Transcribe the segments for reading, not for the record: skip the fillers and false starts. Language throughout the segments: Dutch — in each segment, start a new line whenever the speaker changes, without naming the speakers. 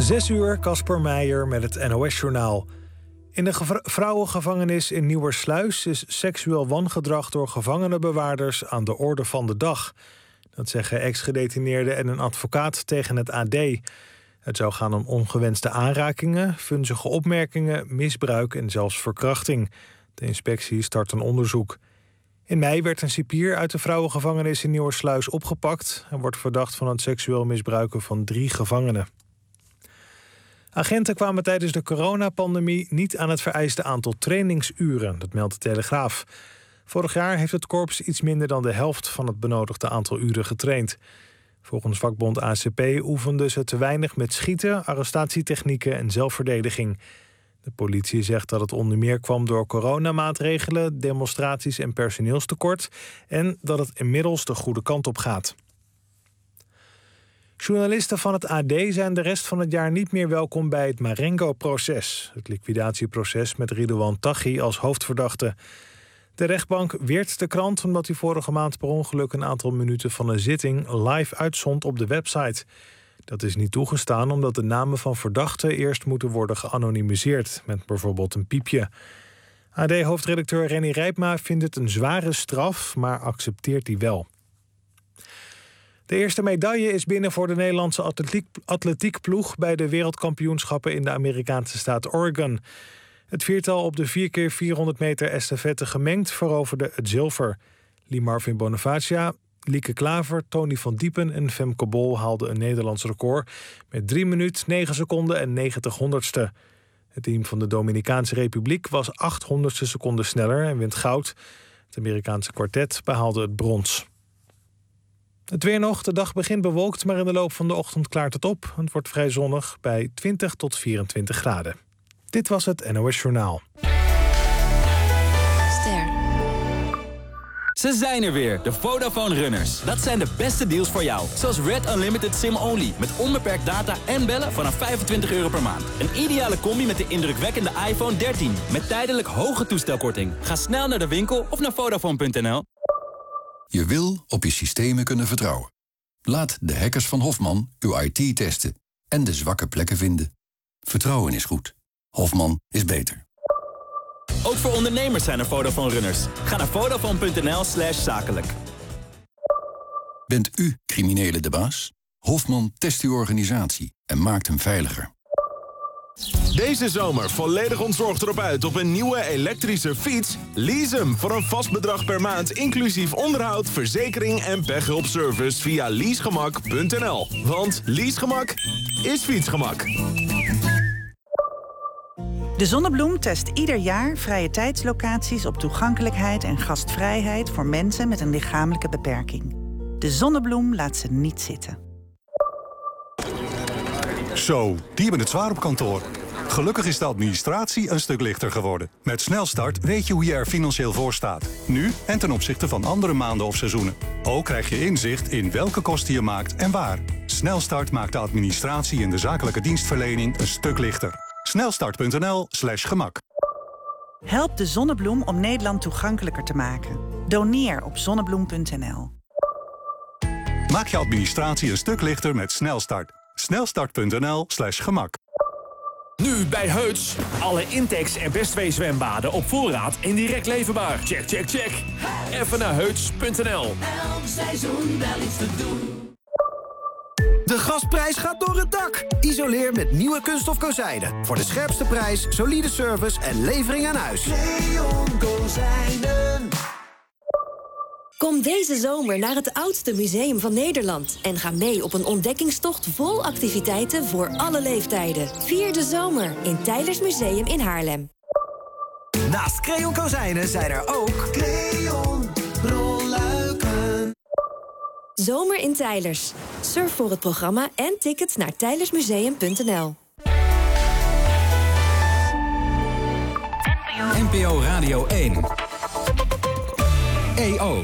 6:00, Casper Meijer met het NOS-journaal. In de vrouwengevangenis in Nieuwersluis is seksueel wangedrag door gevangenenbewaarders aan de orde van de dag. Dat zeggen ex-gedetineerden en een advocaat tegen het AD. Het zou gaan om ongewenste aanrakingen, vunzige opmerkingen, misbruik en zelfs verkrachting. De inspectie start een onderzoek. In mei werd een cipier uit de vrouwengevangenis in Nieuwersluis opgepakt en wordt verdacht van het seksueel misbruiken van 3 gevangenen. Agenten kwamen tijdens de coronapandemie niet aan het vereiste aantal trainingsuren, dat meldt de Telegraaf. Vorig jaar heeft het korps iets minder dan de helft van het benodigde aantal uren getraind. Volgens vakbond ACP oefenden ze te weinig met schieten, arrestatietechnieken en zelfverdediging. De politie zegt dat het onder meer kwam door coronamaatregelen, demonstraties en personeelstekort en dat het inmiddels de goede kant op gaat. Journalisten van het AD zijn de rest van het jaar niet meer welkom bij het Marengo-proces, het liquidatieproces met Ridouan Taghi als hoofdverdachte. De rechtbank weert de krant omdat hij vorige maand per ongeluk een aantal minuten van een zitting live uitzond op de website. Dat is niet toegestaan omdat de namen van verdachten eerst moeten worden geanonimiseerd, met bijvoorbeeld een piepje. AD-hoofdredacteur Renny Rijpma vindt het een zware straf, maar accepteert die wel. De eerste medaille is binnen voor de Nederlandse atletiekploeg bij de wereldkampioenschappen in de Amerikaanse staat Oregon. Het viertal op de 4x400 meter estafette gemengd veroverde het zilver. Lee Marvin Bonifacia, Lieke Klaver, Tony van Diepen en Femke Bol haalden een Nederlands record met 3 minuten, 9 seconden en 90 honderdste. Het team van de Dominicaanse Republiek was 800ste seconden sneller en wint goud. Het Amerikaanse kwartet behaalde het brons. Het weer nog. De dag begint bewolkt, maar in de loop van de ochtend klaart het op. Het wordt vrij zonnig bij 20 tot 24 graden. Dit was het NOS Journaal.
Ster.
Ze zijn er weer, de Vodafone Runners. Dat zijn de beste deals voor jou. Zoals Red Unlimited SIM-only. Met onbeperkt data en bellen vanaf €25 per maand. Een ideale combi met de indrukwekkende iPhone 13. Met tijdelijk hoge toestelkorting. Ga snel naar de winkel of naar Vodafone.nl.
Je wil op je systemen kunnen vertrouwen. Laat de hackers van Hofman uw IT testen en de zwakke plekken vinden. Vertrouwen is goed. Hofman is beter.
Ook voor ondernemers zijn er Vodafone Runners. Ga naar Vodafone.nl/zakelijk.
Bent u criminelen de baas? Hofman test uw organisatie en maakt hem veiliger.
Deze zomer volledig ontzorgd erop uit op een nieuwe elektrische fiets? Lease hem voor een vast bedrag per maand, inclusief onderhoud, verzekering en pechhulpservice via leasegemak.nl. Want leasegemak is fietsgemak.
De Zonnebloem test ieder jaar vrije tijdslocaties op toegankelijkheid en gastvrijheid voor mensen met een lichamelijke beperking. De Zonnebloem laat ze niet zitten.
Zo, die hebben het zwaar op kantoor. Gelukkig is de administratie een stuk lichter geworden. Met Snelstart weet je hoe je er financieel voor staat. Nu en ten opzichte van andere maanden of seizoenen. Ook krijg je inzicht in welke kosten je maakt en waar. Snelstart maakt de administratie en de zakelijke dienstverlening een stuk lichter. Snelstart.nl/gemak.
Help de Zonnebloem om Nederland toegankelijker te maken. Doneer op zonnebloem.nl.
Maak je administratie een stuk lichter met Snelstart. Snelstart.nl/gemak.
Nu bij Heuts. Alle Intex en Bestwee zwembaden op voorraad en direct leverbaar. Check, check, check. Even naar heuts.nl.
Elk seizoen wel iets te doen.
De gasprijs gaat door het dak. Isoleer met nieuwe kunststof kozijnen. Voor de scherpste prijs, solide service en levering aan huis.
Leon Kozijnen.
Kom deze zomer naar het oudste museum van Nederland en ga mee op een ontdekkingstocht vol activiteiten voor alle leeftijden. Vier de zomer in Teylers Museum in Haarlem.
Naast Creon Kozijnen zijn er ook
Creon rolluiken.
Zomer in Teylers. Surf voor het programma en tickets naar teylersmuseum.nl.
NPO Radio 1. EO.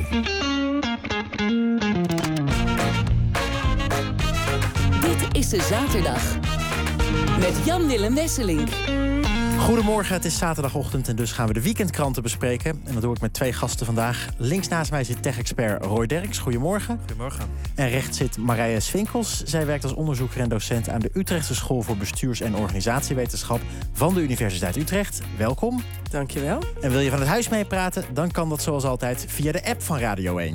Dit is de zaterdag. Met Jan-Willem Wesselink. Goedemorgen, het is zaterdagochtend en dus gaan we de weekendkranten bespreken. En dat doe ik met 2 gasten vandaag. Links naast mij zit tech-expert Roy Derks. Goedemorgen.
Goedemorgen.
En rechts zit Marije Swinkels. Zij werkt als onderzoeker en docent aan de Utrechtse School voor Bestuurs- en Organisatiewetenschap van de Universiteit Utrecht. Welkom.
Dankjewel.
En wil je van het huis meepraten? Dan kan dat zoals altijd via de app van Radio 1.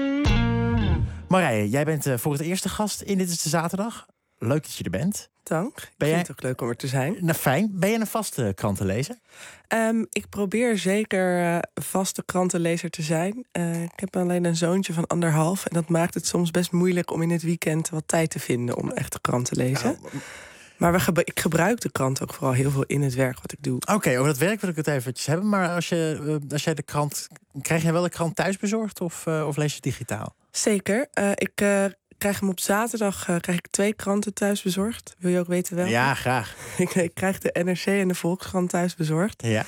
Marije, jij bent voor het eerste gast in Dit is de Zaterdag. Leuk dat je er bent.
Dank. Ik vind het ook leuk om er te zijn.
Nou, fijn. Ben je een vaste krantenlezer?
Ik probeer zeker vaste krantenlezer te zijn. Ik heb alleen een zoontje van 1,5. En dat maakt het soms best moeilijk om in het weekend wat tijd te vinden om echt de krant te lezen. Maar ik gebruik de krant ook vooral heel veel in het werk wat ik doe.
Oké, over dat werk wil ik het eventjes hebben. Maar als jij de krant... Krijg je wel de krant thuis bezorgd of lees je digitaal?
Zeker. Ik krijg hem op zaterdag krijg ik 2 kranten thuis bezorgd. Wil je ook weten welke?
Ja, graag.
Ik krijg de NRC en de Volkskrant thuis bezorgd.
Ja.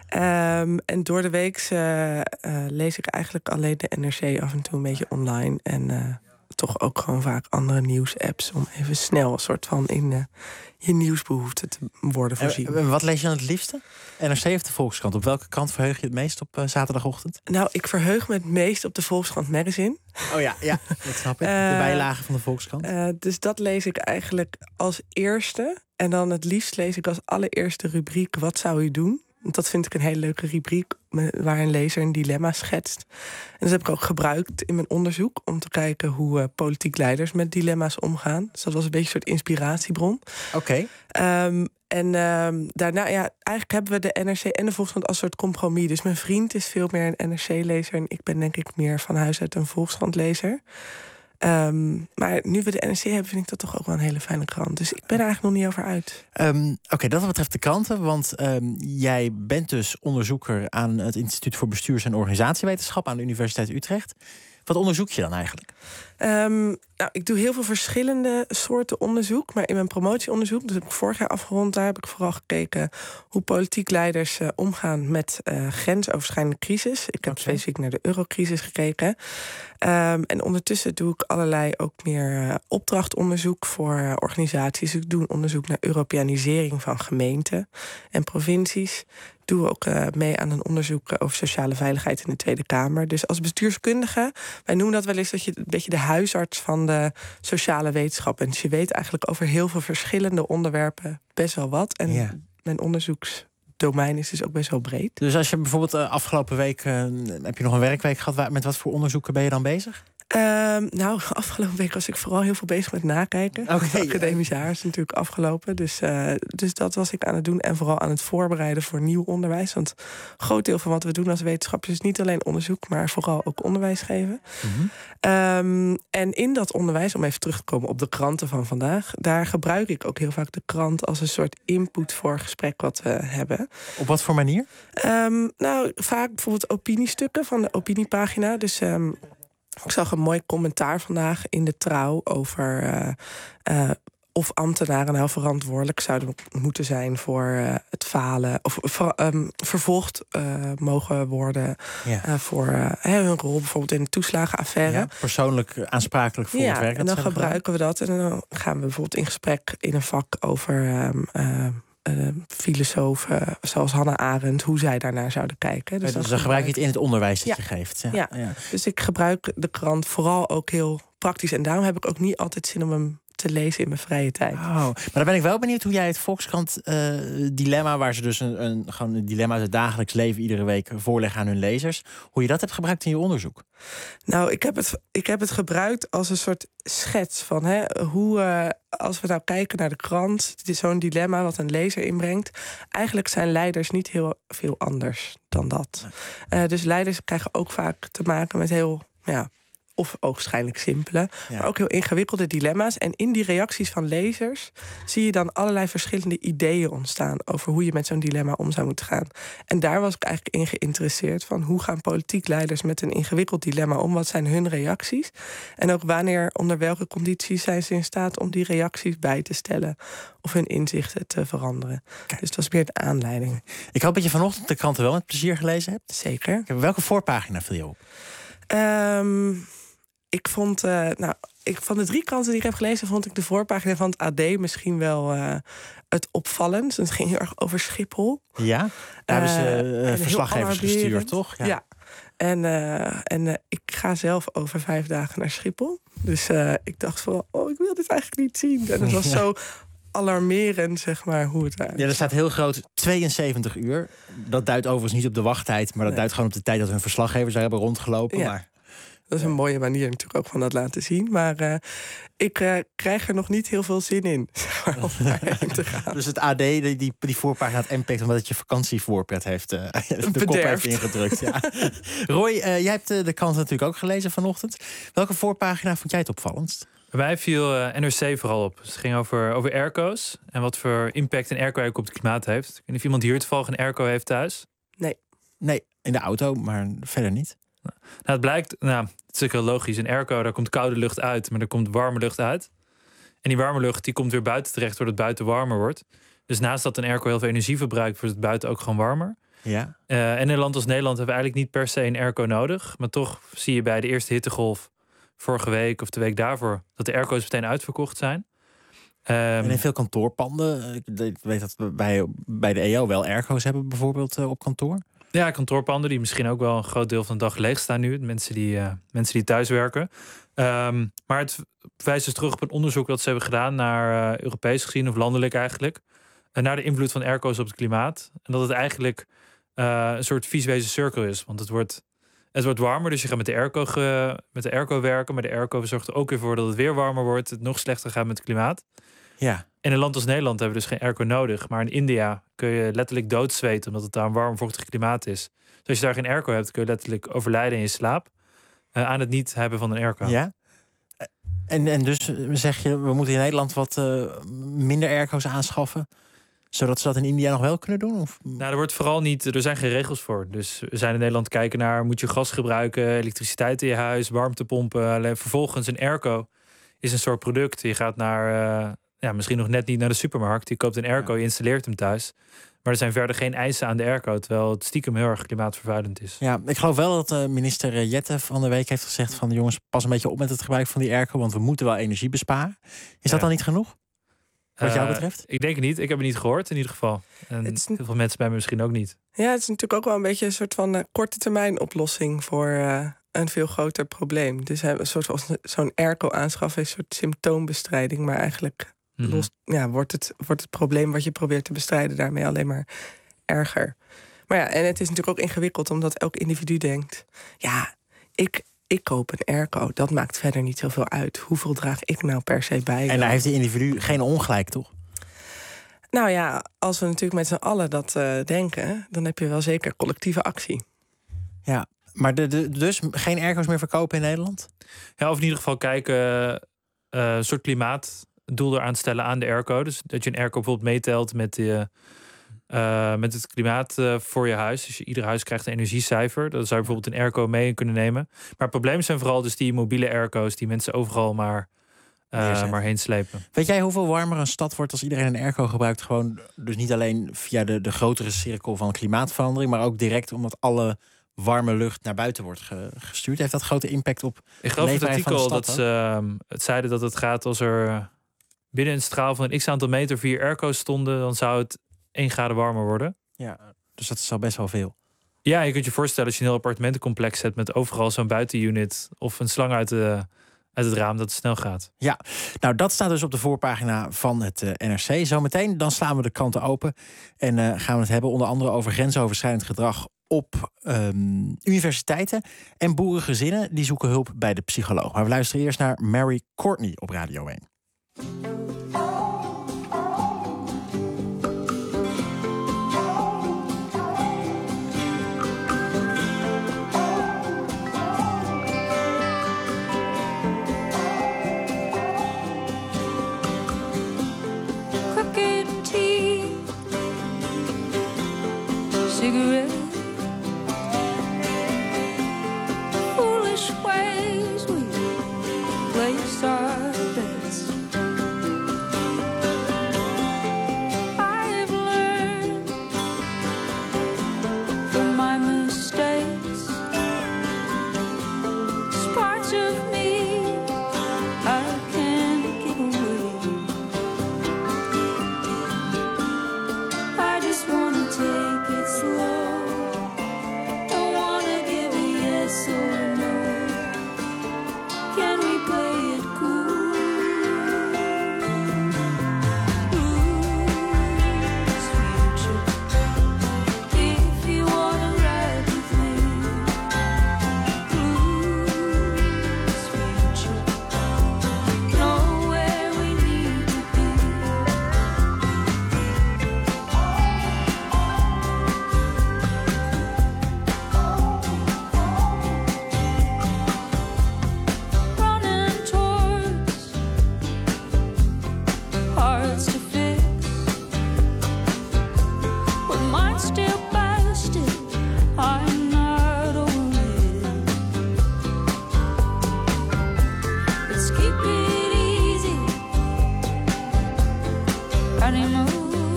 En door de week lees ik eigenlijk alleen de NRC af en toe een beetje online. En toch ook gewoon vaak andere nieuwsapps om even snel een soort van in je nieuwsbehoeften te worden voorzien.
Wat lees je dan het liefste? NRC of de Volkskrant? Op welke krant verheug je het meest op zaterdagochtend?
Nou, ik verheug me het meest op de Volkskrant Magazine.
Oh ja, dat snap ik. De bijlage van de Volkskrant.
Dus dat lees ik eigenlijk als eerste. En dan het liefst lees ik als allereerste rubriek Wat zou u doen? Want dat vind ik een hele leuke rubriek waar een lezer een dilemma schetst. En dat heb ik ook gebruikt in mijn onderzoek om te kijken hoe politiek leiders met dilemma's omgaan. Dus dat was een beetje een soort inspiratiebron.
Oké.
Daarna, eigenlijk hebben we de NRC en de Volkskrant als soort compromis. Dus mijn vriend is veel meer een NRC-lezer en ik ben denk ik meer van huis uit een Volkskrant-lezer. Maar nu we de NRC hebben, vind ik dat toch ook wel een hele fijne krant. Dus ik ben er eigenlijk nog niet over uit.
Oké, dat wat betreft de kranten. Want jij bent dus onderzoeker aan het Instituut voor Bestuurs- en Organisatiewetenschap aan de Universiteit Utrecht. Wat onderzoek je dan eigenlijk?
Ik doe heel veel verschillende soorten onderzoek. Maar in mijn promotieonderzoek, dat heb ik vorig jaar afgerond, daar heb ik vooral gekeken hoe politiek leiders omgaan met grensoverschrijdende crisis. Ik heb specifiek naar de eurocrisis gekeken. En ondertussen doe ik allerlei ook meer opdrachtonderzoek voor organisaties. Ik doe een onderzoek naar Europeanisering van gemeenten en provincies. Ik doe ook mee aan een onderzoek over sociale veiligheid in de Tweede Kamer. Dus als bestuurskundige, wij noemen dat wel eens dat je een beetje de huisarts van de sociale wetenschap bent. Dus je weet eigenlijk over heel veel verschillende onderwerpen best wel wat. En mijn onderzoeksdomein is dus ook best wel breed.
Dus als je bijvoorbeeld afgelopen week, heb je nog een werkweek gehad, met wat voor onderzoeken ben je dan bezig?
Afgelopen week was ik vooral heel veel bezig met nakijken. Het academisch jaar is natuurlijk afgelopen. Dus dat was ik aan het doen. En vooral aan het voorbereiden voor nieuw onderwijs. Want een groot deel van wat we doen als wetenschappers is niet alleen onderzoek, maar vooral ook onderwijs geven. Mm-hmm. En in dat onderwijs, om even terug te komen op de kranten van vandaag, daar gebruik ik ook heel vaak de krant als een soort input voor het gesprek wat we hebben.
Op wat voor manier?
Vaak bijvoorbeeld opiniestukken van de opiniepagina. Dus ik zag een mooi commentaar vandaag in de Trouw over of ambtenaren nou verantwoordelijk zouden moeten zijn voor het falen of vervolgd mogen worden voor hun rol bijvoorbeeld in de toeslagenaffaire.
Ja, persoonlijk aansprakelijk voor het werk.
En dan gebruiken we dat en dan gaan we bijvoorbeeld in gesprek in een vak over filosofen zoals Hannah Arendt, hoe zij daarnaar zouden kijken.
Dus dan gebruik je het in het onderwijs dat je geeft.
Ja. Dus ik gebruik de krant vooral ook heel praktisch. En daarom heb ik ook niet altijd zin om hem te lezen in mijn vrije tijd.
Maar dan ben ik wel benieuwd hoe jij het Volkskrant dilemma, waar ze dus gewoon een dilemma uit het dagelijks leven iedere week voorleggen aan hun lezers, hoe je dat hebt gebruikt in je onderzoek.
Nou, ik heb het gebruikt als een soort schets van hoe, als we nou kijken naar de krant, het is zo'n dilemma wat een lezer inbrengt. Eigenlijk zijn leiders niet heel veel anders dan dat. Dus leiders krijgen ook vaak te maken met heel of ogenschijnlijk simpele, maar ook heel ingewikkelde dilemma's. En in die reacties van lezers zie je dan allerlei verschillende ideeën ontstaan over hoe je met zo'n dilemma om zou moeten gaan. En daar was ik eigenlijk in geïnteresseerd van hoe gaan politiek leiders met een ingewikkeld dilemma om? Wat zijn hun reacties? En ook onder welke condities zijn ze in staat om die reacties bij te stellen of hun inzichten te veranderen. Kijk. Dus dat was meer de aanleiding.
Ik hoop dat je vanochtend de kranten wel met plezier gelezen hebt.
Zeker.
Welke voorpagina viel je op?
ik vond... van de 3 kranten die ik heb gelezen, vond ik de voorpagina van het AD misschien wel het opvallend. Het ging heel erg over Schiphol.
Ja, daar hebben ze verslaggevers gestuurd, toch?
Ja. En ik ga zelf over 5 dagen naar Schiphol. Dus ik dacht van, ik wil dit eigenlijk niet zien. En het was zo alarmerend, zeg maar, hoe het uit.
Ja, er staat heel groot 72 uur. Dat duidt overigens niet op de wachttijd, maar dat duidt gewoon op de tijd dat hun verslaggevers daar hebben rondgelopen.
Ja.
Maar
dat is een mooie manier natuurlijk ook van dat laten zien. Maar ik krijg er nog niet heel veel zin in om daarheen te gaan.
Dus het AD, die voorpagina had impact omdat het je vakantievoorpret heeft de kop heeft ingedrukt. Ja. Roy, jij hebt de krant natuurlijk ook gelezen vanochtend. Welke voorpagina vond jij het opvallendst?
Bij mij viel NRC vooral op. Het ging over airco's en wat voor impact een airco op het klimaat heeft. Ik weet niet of iemand hier toevallig een airco heeft thuis.
Nee,
in de auto, maar verder niet.
Nou, het blijkt, het is ook heel logisch. Een airco, daar komt koude lucht uit, maar er komt warme lucht uit. En die warme lucht die komt weer buiten terecht, doordat het buiten warmer wordt. Dus naast dat een airco heel veel energie verbruikt, wordt het buiten ook gewoon warmer.
Ja.
En in een land als Nederland hebben we eigenlijk niet per se een airco nodig. Maar toch zie je bij de eerste hittegolf vorige week of de week daarvoor dat de airco's meteen uitverkocht zijn.
En in veel kantoorpanden, ik weet dat we bij de EO wel airco's hebben bijvoorbeeld op kantoor.
Ja, kantoorpanden die misschien ook wel een groot deel van de dag leeg staan nu. Mensen die thuis werken. Maar het wijst dus terug op een onderzoek dat ze hebben gedaan naar Europees gezien of landelijk eigenlijk. Naar de invloed van airco's op het klimaat. En dat het eigenlijk een soort visuele cirkel is. Want het wordt warmer, dus je gaat met de airco werken. Maar de airco zorgt er ook weer voor dat het weer warmer wordt. Het nog slechter gaat met het klimaat.
Ja.
In een land als Nederland hebben we dus geen airco nodig. Maar in India kun je letterlijk doodzweten omdat het daar een warm, vochtig klimaat is. Dus als je daar geen airco hebt, kun je letterlijk overlijden in je slaap. Aan het niet hebben van een airco.
Ja. En dus zeg je, we moeten in Nederland wat minder airco's aanschaffen, zodat ze dat in India nog wel kunnen doen? Of?
Nou, er wordt vooral niet. Er zijn geen regels voor. Dus we zijn in Nederland kijken naar, moet je gas gebruiken, elektriciteit in je huis, warmtepompen. Vervolgens een airco is een soort product. Je gaat naar, misschien nog net niet naar de supermarkt. Je koopt een airco, je installeert hem thuis. Maar er zijn verder geen eisen aan de airco, terwijl het stiekem heel erg klimaatvervuilend is.
Ja, ik geloof wel dat minister Jette van de week heeft gezegd van, jongens, pas een beetje op met het gebruik van die airco, want we moeten wel energie besparen. Is dat dan niet genoeg? Wat jou betreft?
Ik denk het niet. Ik heb het niet gehoord in ieder geval. En heel veel mensen bij me misschien ook niet.
Ja, het is natuurlijk ook wel een beetje een soort van korte termijn oplossing voor een veel groter probleem. Dus een soort van zo'n airco aanschaffen is een soort symptoombestrijding, maar eigenlijk wordt het probleem wat je probeert te bestrijden daarmee alleen maar erger. Maar ja, en het is natuurlijk ook ingewikkeld omdat elk individu denkt, ja, ik koop een airco, dat maakt verder niet zoveel uit. Hoeveel draag ik nou per se bij?
En daar heeft de individu geen ongelijk, toch?
Nou ja, als we natuurlijk met z'n allen dat denken, dan heb je wel zeker collectieve actie.
Ja, maar dus geen airco's meer verkopen in Nederland?
Ja, of in ieder geval kijken, een soort klimaatdoel eraan stellen aan de airco. Dus dat je een airco bijvoorbeeld meetelt met het klimaat voor je huis. Dus ieder huis krijgt een energiecijfer. Dat zou je bijvoorbeeld een airco mee kunnen nemen. Maar het probleem zijn vooral dus die mobiele airco's die mensen overal maar heen slepen.
Weet jij hoeveel warmer een stad wordt als iedereen een airco gebruikt? Gewoon, dus niet alleen via de grotere cirkel van klimaatverandering, maar ook direct omdat alle warme lucht naar buiten wordt gestuurd. Heeft dat grote impact op
Ik geloof het artikel
van de stad,
dat ze het zeiden dat het gaat als er binnen een straal van een x-aantal meter 4 airco's stonden, dan zou het 1 graden warmer worden.
Ja, dus dat is al best wel veel.
Ja, je kunt je voorstellen als je een heel appartementencomplex zet met overal zo'n buitenunit of een slang uit het raam, dat het snel gaat.
Ja, nou dat staat dus op de voorpagina van het NRC. Zometeen dan slaan we de kranten open en gaan we het hebben onder andere over grensoverschrijdend gedrag op universiteiten en boerengezinnen die zoeken hulp bij de psycholoog. Maar we luisteren eerst naar Mary Courtney op Radio 1.
Cigarette, foolish ways we place our bets. I've learned from my mistakes. Parts of me honeymoon.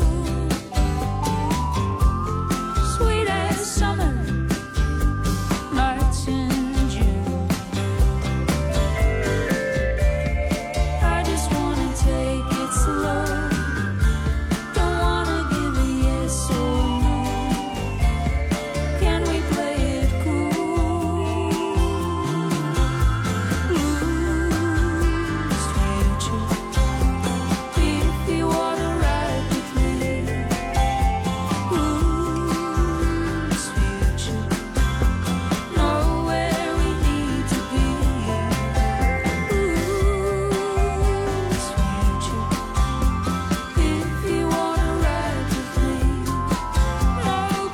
Sweet as summer nights in June. I just wanna take it slow. Don't wanna give a yes or no. Can we play it cool? Blues future. If you wanna ride with me. Blues future. Know where we need to be. Blues future. If you wanna ride with me. No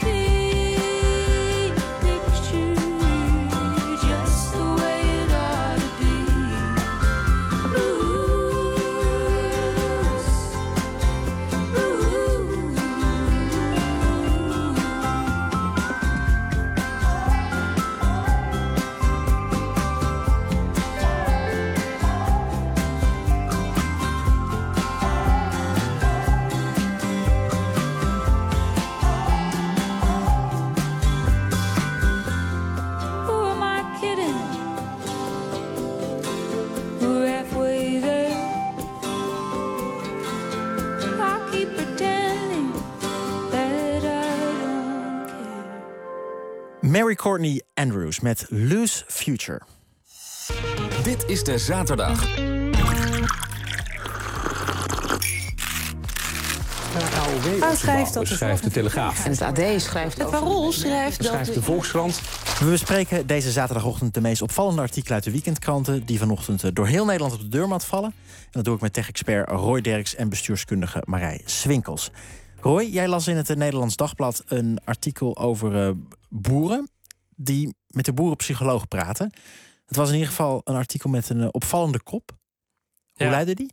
big picture, just the way it ought to be. Who am I kidding? We're halfway there. I keep pretending that I don't care.
Mary Courtney Andrews met Loose Future.
Dit is de zaterdag.
Schrijft dat
Schrijft de Telegraaf.
En het AD schrijft het Parool schrijft dat
Schrijft de Volkskrant.
We bespreken deze zaterdagochtend de meest opvallende artikelen uit de weekendkranten die vanochtend door heel Nederland op de deurmat vallen. En dat doe ik met tech-expert Roy Derks en bestuurskundige Marij Swinkels. Roy, jij las in het Nederlands Dagblad een artikel over boeren die met de boerenpsycholoog praten. Het was in ieder geval een artikel met een opvallende kop. Hoe luidde die?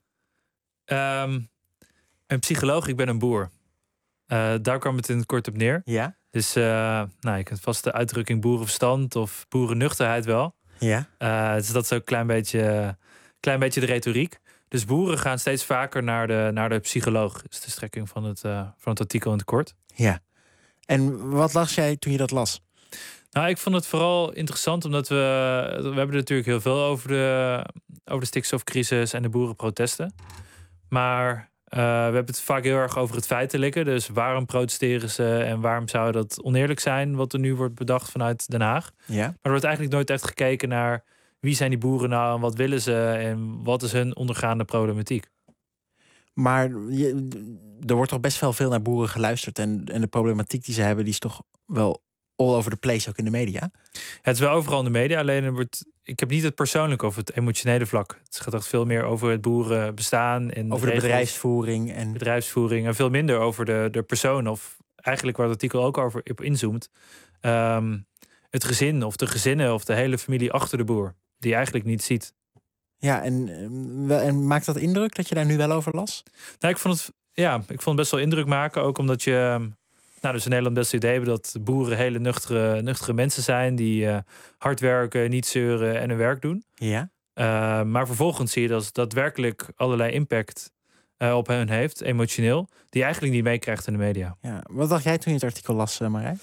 Een psycholoog, ik ben een boer. Daar kwam het in het kort op neer.
Ja.
Dus je kent vast de uitdrukking boerenverstand of boerennuchterheid wel.
Ja.
Dus dat is ook een klein beetje de retoriek. Dus boeren gaan steeds vaker naar de psycholoog. Dat is de strekking van het artikel in het kort.
Ja. En wat las jij toen je dat las?
Nou, ik vond het vooral interessant omdat we hebben er natuurlijk heel veel over de stikstofcrisis en de boerenprotesten. Maar we hebben het vaak heel erg over het feitelijke. Dus waarom protesteren ze en waarom zou dat oneerlijk zijn wat er nu wordt bedacht vanuit Den Haag.
Ja.
Maar er wordt eigenlijk nooit echt gekeken naar wie zijn die boeren nou en wat willen ze en wat is hun ondergaande problematiek.
Maar er wordt toch best wel veel naar boeren geluisterd. En de problematiek die ze hebben, die is toch wel all over the place ook in de media?
Het is wel overal in de media, alleen ik heb niet het persoonlijke of het emotionele vlak. Het gaat echt veel meer over het boerenbestaan. En
over de bedrijfsvoering.
En veel minder over de persoon. Of eigenlijk waar het artikel ook over op inzoomt. Het gezin of de gezinnen of de hele familie achter de boer. Die je eigenlijk niet ziet.
Ja, en maakt dat indruk dat je daar nu wel over las?
Nou, ik vond het best wel indruk maken. Ook omdat je dus in Nederland best het idee hebben dat boeren hele nuchtere mensen zijn. Die hard werken, niet zeuren en hun werk doen.
Ja.
Maar vervolgens zie je dat het daadwerkelijk allerlei impact op hen heeft, emotioneel. Die je eigenlijk niet meekrijgt in de media.
Ja. Wat dacht jij toen je het artikel las, Marij?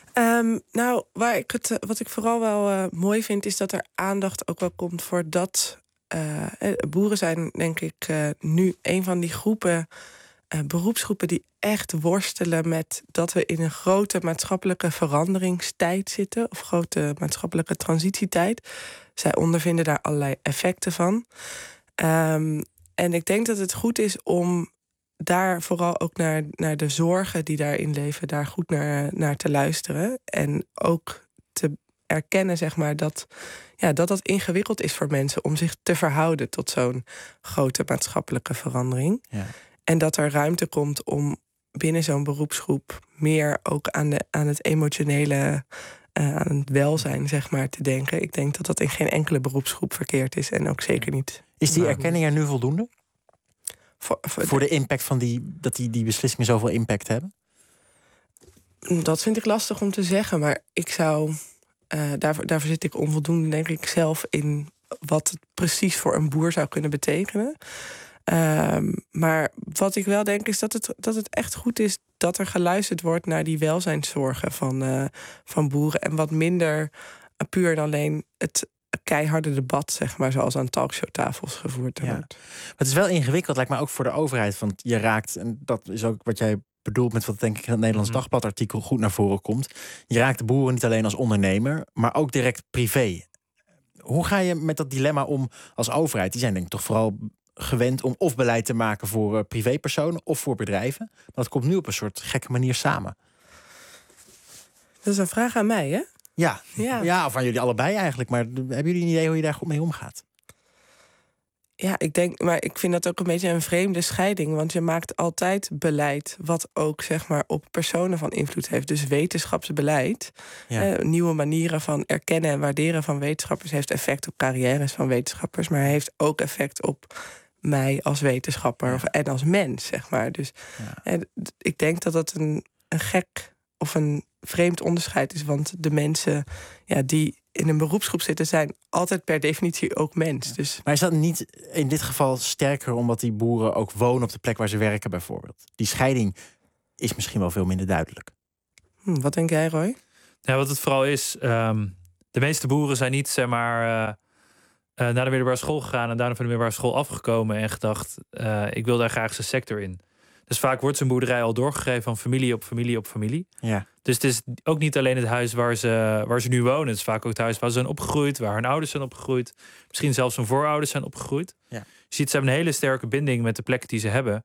Wat ik vooral wel mooi vind, is dat er aandacht ook wel komt voor dat. Boeren zijn, denk ik, nu een van die groepen, beroepsgroepen die echt worstelen met dat we in een grote maatschappelijke veranderingstijd zitten, of grote maatschappelijke transitietijd. Zij ondervinden daar allerlei effecten van. En ik denk dat het goed is om daar vooral ook naar de zorgen die daarin leven, daar goed naar te luisteren. En ook te erkennen, zeg maar, dat ingewikkeld is voor mensen om zich te verhouden tot zo'n grote maatschappelijke verandering.
Ja.
En dat er ruimte komt om binnen zo'n beroepsgroep meer ook aan het emotionele, aan het welzijn, zeg maar, te denken. Ik denk dat dat in geen enkele beroepsgroep verkeerd is en ook zeker niet.
Is die erkenning er nu voldoende? Voor de impact van dat die beslissingen zoveel impact hebben?
Dat vind ik lastig om te zeggen, maar ik zou daarvoor zit ik onvoldoende, denk ik, zelf in wat het precies voor een boer zou kunnen betekenen. Maar wat ik wel denk is dat het echt goed is dat er geluisterd wordt naar die welzijnszorgen van boeren. En wat minder puur dan alleen het keiharde debat, zeg maar, zoals aan talkshowtafels gevoerd wordt.
Maar het is wel ingewikkeld, lijkt mij ook voor de overheid. Want je raakt, en dat is ook wat jij bedoelt met wat denk ik in het Nederlands Dagblad-artikel goed naar voren komt. Je raakt de boeren niet alleen als ondernemer, maar ook direct privé. Hoe ga je met dat dilemma om als overheid? Die zijn denk ik toch vooral gewend om of beleid te maken voor privépersonen of voor bedrijven. Maar dat komt nu op een soort gekke manier samen.
Dat is een vraag aan mij, hè?
Ja, of aan jullie allebei eigenlijk. Maar hebben jullie een idee hoe je daar goed mee omgaat?
Ja, ik vind dat ook een beetje een vreemde scheiding. Want je maakt altijd beleid wat ook, zeg maar, op personen van invloed heeft. Dus wetenschapsbeleid. Nieuwe manieren van erkennen en waarderen van wetenschappers heeft effect op carrières van wetenschappers. Maar heeft ook effect op mij als wetenschapper en als mens, zeg maar. Dus ik denk dat dat een gek of een vreemd onderscheid is. Want de mensen die in een beroepsgroep zitten zijn altijd per definitie ook mens. Dus.
Maar is dat niet in dit geval sterker omdat die boeren ook wonen op de plek waar ze werken bijvoorbeeld? Die scheiding is misschien wel veel minder duidelijk.
Wat denk jij, Roy?
Ja, wat het vooral is, de meeste boeren zijn niet, zeg maar, naar de middelbare school gegaan en daarna van de middelbare school afgekomen en gedacht, ik wil daar graag zijn sector in. Dus vaak wordt zo'n boerderij al doorgegeven van familie op familie op familie.
Ja.
Dus het is ook niet alleen het huis waar ze nu wonen. Het is vaak ook het huis waar ze zijn opgegroeid, waar hun ouders zijn opgegroeid. Misschien zelfs hun voorouders zijn opgegroeid.
Ja.
Je ziet, ze hebben een hele sterke binding met de plekken die ze hebben.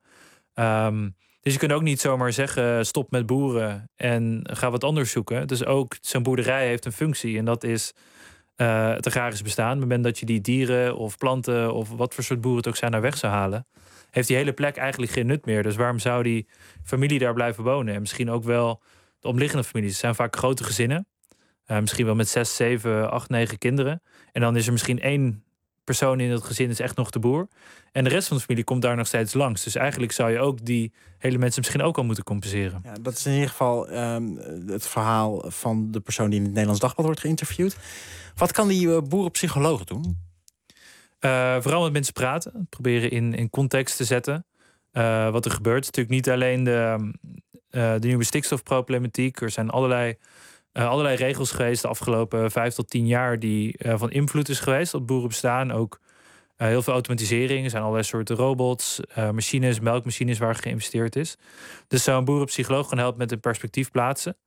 Dus je kunt ook niet zomaar zeggen, stop met boeren en ga wat anders zoeken. Dus ook zo'n boerderij heeft een functie en dat is het agrarisch bestaan. Op het moment dat je die dieren of planten of wat voor soort boeren het ook zijn naar weg zou halen, heeft die hele plek eigenlijk geen nut meer. Dus waarom zou die familie daar blijven wonen? En misschien ook wel de omliggende families. Het zijn vaak grote gezinnen. Misschien wel met 6, 7, 8, 9 kinderen. En dan is er misschien 1 persoon in het gezin is echt nog de boer. En de rest van de familie komt daar nog steeds langs. Dus eigenlijk zou je ook die hele mensen misschien ook al moeten compenseren.
Ja, dat is in ieder geval het verhaal van de persoon die in het Nederlands Dagblad wordt geïnterviewd. Wat kan die boerenpsycholoog doen?
Vooral met mensen praten. Proberen in context te zetten. Wat er gebeurt. Het is natuurlijk niet alleen de nieuwe stikstofproblematiek. Er zijn allerlei regels geweest de afgelopen 5 tot 10 jaar die van invloed is geweest op boerenbestaan. Ook heel veel automatisering. Er zijn allerlei soorten robots, machines, melkmachines waar geïnvesteerd is. Dus zou een boerenpsycholoog gaan helpen met een perspectief plaatsen.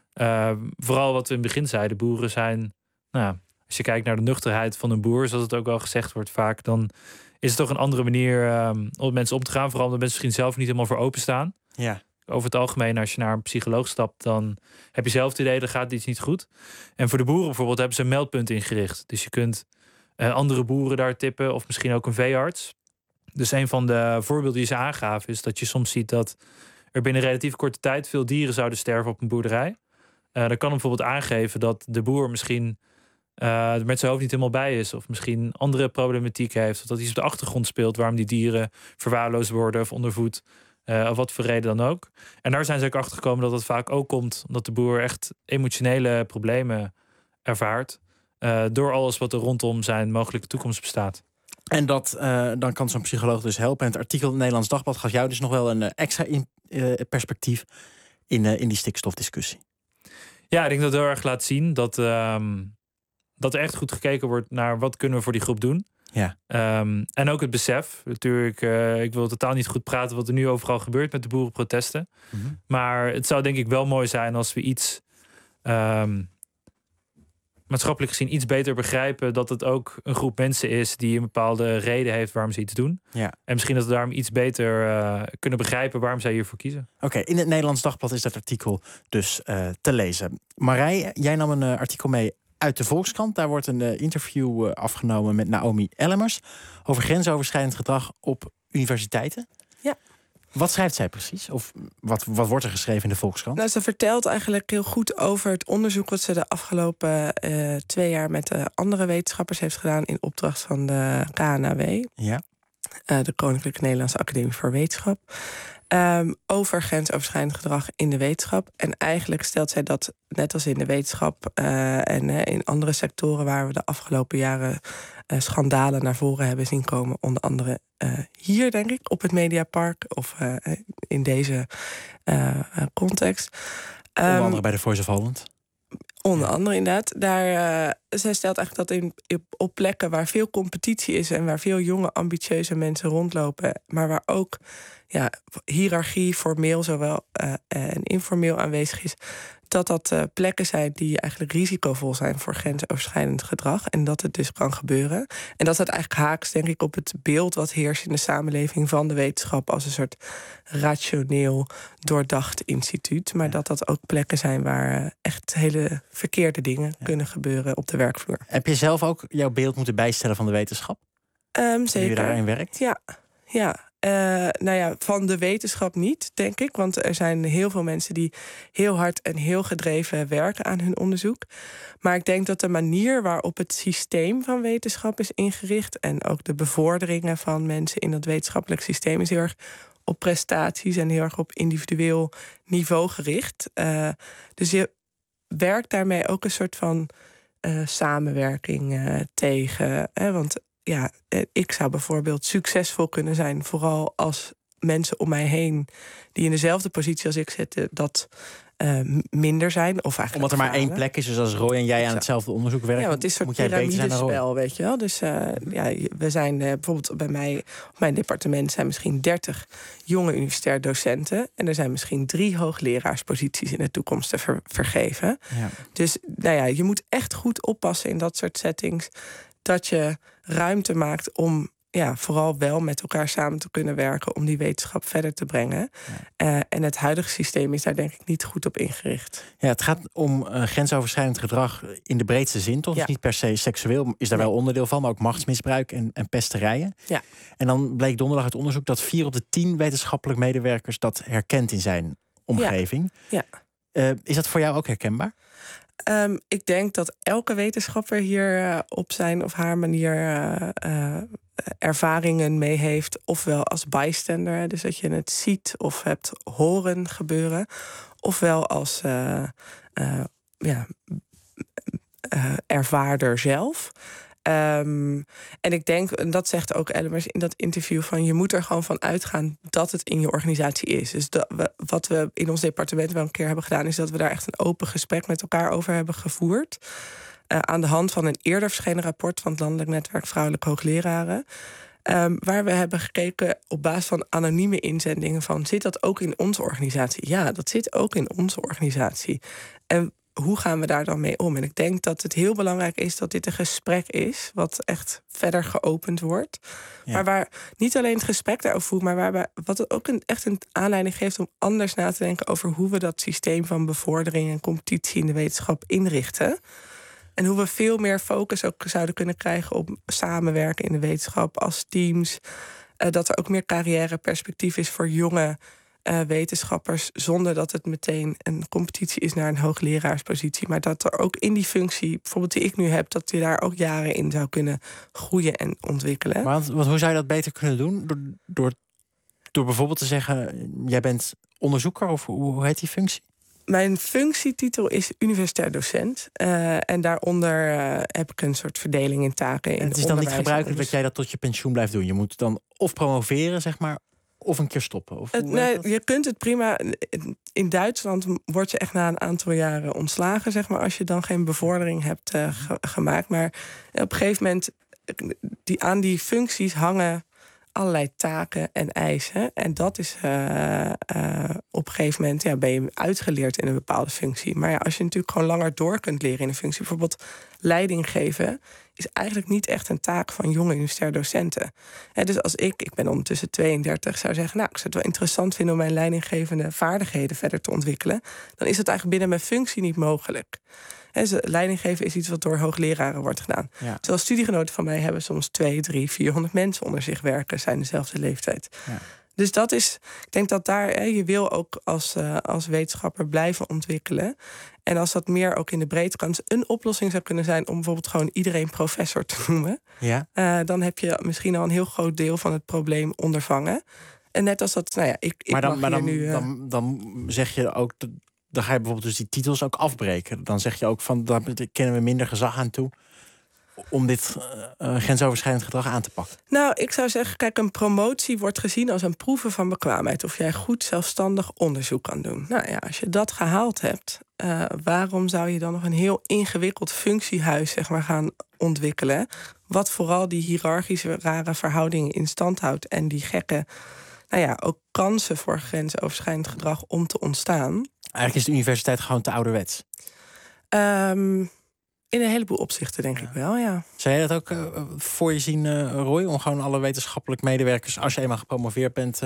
Vooral wat we in het begin zeiden. Boeren zijn, als je kijkt naar de nuchterheid van een boer, zoals het ook wel gezegd wordt vaak, dan is het toch een andere manier om met mensen om te gaan. Vooral omdat mensen misschien zelf niet helemaal voor openstaan.
Ja.
Over het algemeen, als je naar een psycholoog stapt, dan heb je zelf het idee, dat gaat iets niet goed. En voor de boeren bijvoorbeeld hebben ze een meldpunt ingericht. Dus je kunt andere boeren daar tippen, of misschien ook een veearts. Dus een van de voorbeelden die ze aangaven is dat je soms ziet dat er binnen relatief korte tijd veel dieren zouden sterven op een boerderij. Dan kan bijvoorbeeld aangeven dat de boer misschien met zijn hoofd niet helemaal bij is, of misschien andere problematiek heeft, of dat iets op de achtergrond speelt waarom die dieren verwaarloosd worden of ondervoed. Of wat voor reden dan ook. En daar zijn ze ook achter gekomen dat het vaak ook komt omdat de boer echt emotionele problemen ervaart. Door alles wat er rondom zijn mogelijke toekomst bestaat.
En dan kan zo'n psycholoog dus helpen. En het artikel in het Nederlands Dagblad gaf jou dus nog wel een extra perspectief in die stikstofdiscussie. Ja,
ik denk dat het heel erg laat zien dat er echt goed gekeken wordt naar wat kunnen we voor die groep doen.
Ja.
En ook het besef. Natuurlijk, ik wil totaal niet goed praten wat er nu overal gebeurt met de boerenprotesten. Mm-hmm. Maar het zou denk ik wel mooi zijn als we iets maatschappelijk gezien iets beter begrijpen dat het ook een groep mensen is die een bepaalde reden heeft waarom ze iets doen.
Ja.
En misschien dat we daarom iets beter kunnen begrijpen waarom zij hiervoor kiezen.
Oké, in het Nederlands Dagblad is dat artikel dus te lezen. Marij, jij nam een artikel mee uit de Volkskrant. Daar wordt een interview afgenomen met Naomi Ellemers over grensoverschrijdend gedrag op universiteiten.
Ja.
Wat schrijft zij precies? Of wat wordt er geschreven in de Volkskrant?
Nou, ze vertelt eigenlijk heel goed over het onderzoek wat ze de afgelopen 2 jaar met andere wetenschappers heeft gedaan in opdracht van de KNAW.
Ja.
de Koninklijke Nederlandse Academie voor Wetenschap. Over grensoverschrijdend gedrag in de wetenschap. En eigenlijk stelt zij dat, net als in de wetenschap en in andere sectoren waar we de afgelopen jaren schandalen naar voren hebben zien komen. Onder andere hier, denk ik, op het Mediapark of in deze context.
Onder andere bij de Voice of Holland.
Onder andere inderdaad. Zij stelt eigenlijk dat op plekken waar veel competitie is en waar veel jonge, ambitieuze mensen rondlopen, maar waar ook hiërarchie, formeel zowel en informeel aanwezig is, dat plekken zijn die eigenlijk risicovol zijn voor grensoverschrijdend gedrag. En dat het dus kan gebeuren. En dat eigenlijk haaks, denk ik, op het beeld wat heerst in de samenleving van de wetenschap als een soort rationeel doordacht instituut. Maar dat ook plekken zijn waar echt hele verkeerde dingen kunnen gebeuren op de werkvloer.
Heb je zelf ook jouw beeld moeten bijstellen van de wetenschap?
Zeker.
Hoe je daarin werkt?
Ja. Van de wetenschap niet, denk ik. Want er zijn heel veel mensen die heel hard en heel gedreven werken aan hun onderzoek. Maar ik denk dat de manier waarop het systeem van wetenschap is ingericht en ook de bevorderingen van mensen in dat wetenschappelijk systeem is heel erg op prestaties en heel erg op individueel niveau gericht. Dus je werkt daarmee ook een soort van samenwerking tegen. Want ik zou bijvoorbeeld succesvol kunnen zijn, vooral als mensen om mij heen die in dezelfde positie als ik zitten, dat minder zijn. Of eigenlijk
omdat er maar één plek is, dus als Roy en jij aan hetzelfde onderzoek werken,
want het is een soort piramidespel, weet je wel. Dus we zijn bijvoorbeeld bij mij op mijn departement zijn misschien 30 jonge universitair docenten en er zijn misschien 3 hoogleraarsposities in de toekomst te vergeven. Ja. Dus je moet echt goed oppassen in dat soort settings, dat je ruimte maakt om vooral wel met elkaar samen te kunnen werken om die wetenschap verder te brengen. Ja. En het huidige systeem is daar denk ik niet goed op ingericht.
Ja, het gaat om grensoverschrijdend gedrag in de breedste zin, toch? Ja. Dus niet per se seksueel, is daar wel onderdeel van, maar ook machtsmisbruik en pesterijen. Ja. En dan bleek donderdag uit onderzoek dat 4 op de 10 wetenschappelijk medewerkers dat herkent in zijn omgeving. Ja. Is dat voor jou ook herkenbaar?
Ik denk dat elke wetenschapper hier op zijn of haar manier ervaringen mee heeft. Ofwel als bystander, dus dat je het ziet of hebt horen gebeuren. Ofwel als ervaarder zelf. En ik denk, en dat zegt ook Ellemers in dat interview, van je moet er gewoon van uitgaan dat het in je organisatie is. Dus wat we in ons departement wel een keer hebben gedaan, is dat we daar echt een open gesprek met elkaar over hebben gevoerd. Aan de hand van een eerder verschenen rapport van het Landelijk Netwerk Vrouwelijke Hoogleraren. Waar we hebben gekeken op basis van anonieme inzendingen van, zit dat ook in onze organisatie? Ja, dat zit ook in onze organisatie. En hoe gaan we daar dan mee om? En ik denk dat het heel belangrijk is dat dit een gesprek is, wat echt verder geopend wordt. Ja. Maar waar niet alleen het gesprek daarover voert, maar wat het ook echt een aanleiding geeft om anders na te denken over hoe we dat systeem van bevordering en competitie in de wetenschap inrichten. En hoe we veel meer focus ook zouden kunnen krijgen op samenwerken in de wetenschap als teams. Dat er ook meer carrièreperspectief is voor jonge wetenschappers, zonder dat het meteen een competitie is naar een hoogleraarspositie. Maar dat er ook in die functie, bijvoorbeeld die ik nu heb, dat je daar ook jaren in zou kunnen groeien en ontwikkelen.
Want hoe zou je dat beter kunnen doen? Door bijvoorbeeld te zeggen, jij bent onderzoeker, of hoe heet die functie?
Mijn functietitel is universitair docent. En daaronder heb ik een soort verdeling in taken.
En het is dan niet gebruikelijk dat jij dat tot je pensioen blijft doen? Je moet dan of promoveren, zeg maar, of een keer stoppen? Of
je kunt het prima. In Duitsland word je echt na een aantal jaren ontslagen, zeg maar, als je dan geen bevordering hebt gemaakt. Maar op een gegeven moment, aan die functies hangen allerlei taken en eisen. En dat is op een gegeven moment ben je uitgeleerd in een bepaalde functie. Maar als je natuurlijk gewoon langer door kunt leren in een functie, bijvoorbeeld leiding geven, is eigenlijk niet echt een taak van jonge universitair docenten. Dus als ik ben ondertussen 32, zou zeggen, ik zou het wel interessant vinden om mijn leidinggevende vaardigheden verder te ontwikkelen, dan is dat eigenlijk binnen mijn functie niet mogelijk. Leiding geven is iets wat door hoogleraren wordt gedaan. Ja. Zoals studiegenoten van mij hebben soms 200, 300, 400 mensen onder zich werken, zijn dezelfde leeftijd. Dus dat is, ik denk dat daar, je wil ook als wetenschapper blijven ontwikkelen. En als dat meer ook in de breedte kan, een oplossing zou kunnen zijn om bijvoorbeeld gewoon iedereen professor te noemen.
Ja.
Dan heb je misschien al een heel groot deel van het probleem ondervangen. En net als dat,
dan zeg je ook, dan ga je bijvoorbeeld dus die titels ook afbreken. Dan zeg je ook van, daar kennen we minder gezag aan toe om dit grensoverschrijdend gedrag aan te pakken.
Nou, ik zou zeggen, kijk, een promotie wordt gezien als een proeven van bekwaamheid. Of jij goed zelfstandig onderzoek kan doen. Nou ja, als je dat gehaald hebt, waarom zou je dan nog een heel ingewikkeld functiehuis, zeg maar, gaan ontwikkelen? Wat vooral die hiërarchische, rare verhoudingen in stand houdt en die gekke, ook kansen voor grensoverschrijdend gedrag om te ontstaan.
Eigenlijk is de universiteit gewoon te ouderwets.
In een heleboel opzichten denk ik wel, ja.
Zou jij dat ook voor je zien, Roy? Om gewoon alle wetenschappelijk medewerkers, als je eenmaal gepromoveerd bent,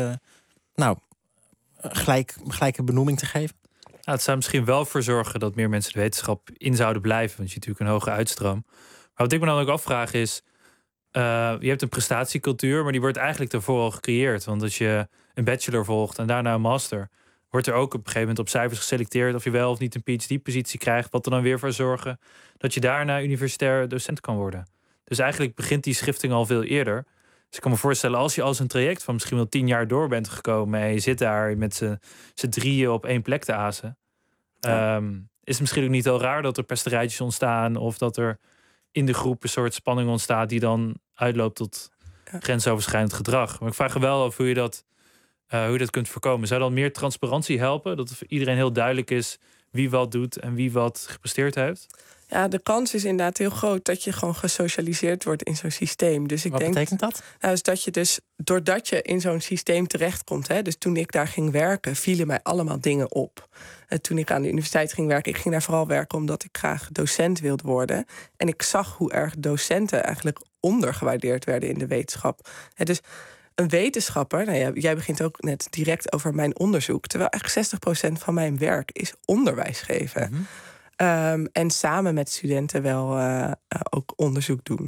gelijke benoeming te geven?
Nou, het zou misschien wel voor zorgen dat meer mensen de wetenschap in zouden blijven. Want je ziet natuurlijk een hoge uitstroom. Maar wat ik me dan ook afvraag is, je hebt een prestatiecultuur, maar die wordt eigenlijk daarvoor al gecreëerd. Want als je een bachelor volgt en daarna een master, wordt er ook op een gegeven moment op cijfers geselecteerd of je wel of niet een PhD-positie krijgt, wat er dan weer voor zorgen dat je daarna universitair docent kan worden. Dus eigenlijk begint die schifting al veel eerder. Dus ik kan me voorstellen, als je als een traject van misschien wel 10 jaar door bent gekomen en je zit daar met z'n drieën op één plek te azen, is het misschien ook niet heel raar dat er pesterijtjes ontstaan of dat er in de groep een soort spanning ontstaat die dan uitloopt tot grensoverschrijdend gedrag. Maar ik vraag me wel af hoe je dat kunt voorkomen. Zou dan meer transparantie helpen? Dat voor iedereen heel duidelijk is wie wat doet en wie wat gepresteerd heeft?
Ja, de kans is inderdaad heel groot dat je gewoon gesocialiseerd wordt in zo'n systeem. Dus
Wat betekent dat?
Nou, is dat je dus, doordat je in zo'n systeem terechtkomt, dus toen ik daar ging werken, vielen mij allemaal dingen op. Toen ik aan de universiteit ging werken, ik ging daar vooral werken omdat ik graag docent wilde worden. En ik zag hoe erg docenten eigenlijk ondergewaardeerd werden in de wetenschap. Dus een wetenschapper, jij begint ook net direct over mijn onderzoek, terwijl eigenlijk 60% van mijn werk is onderwijs geven. Mm-hmm. En samen met studenten wel ook onderzoek doen.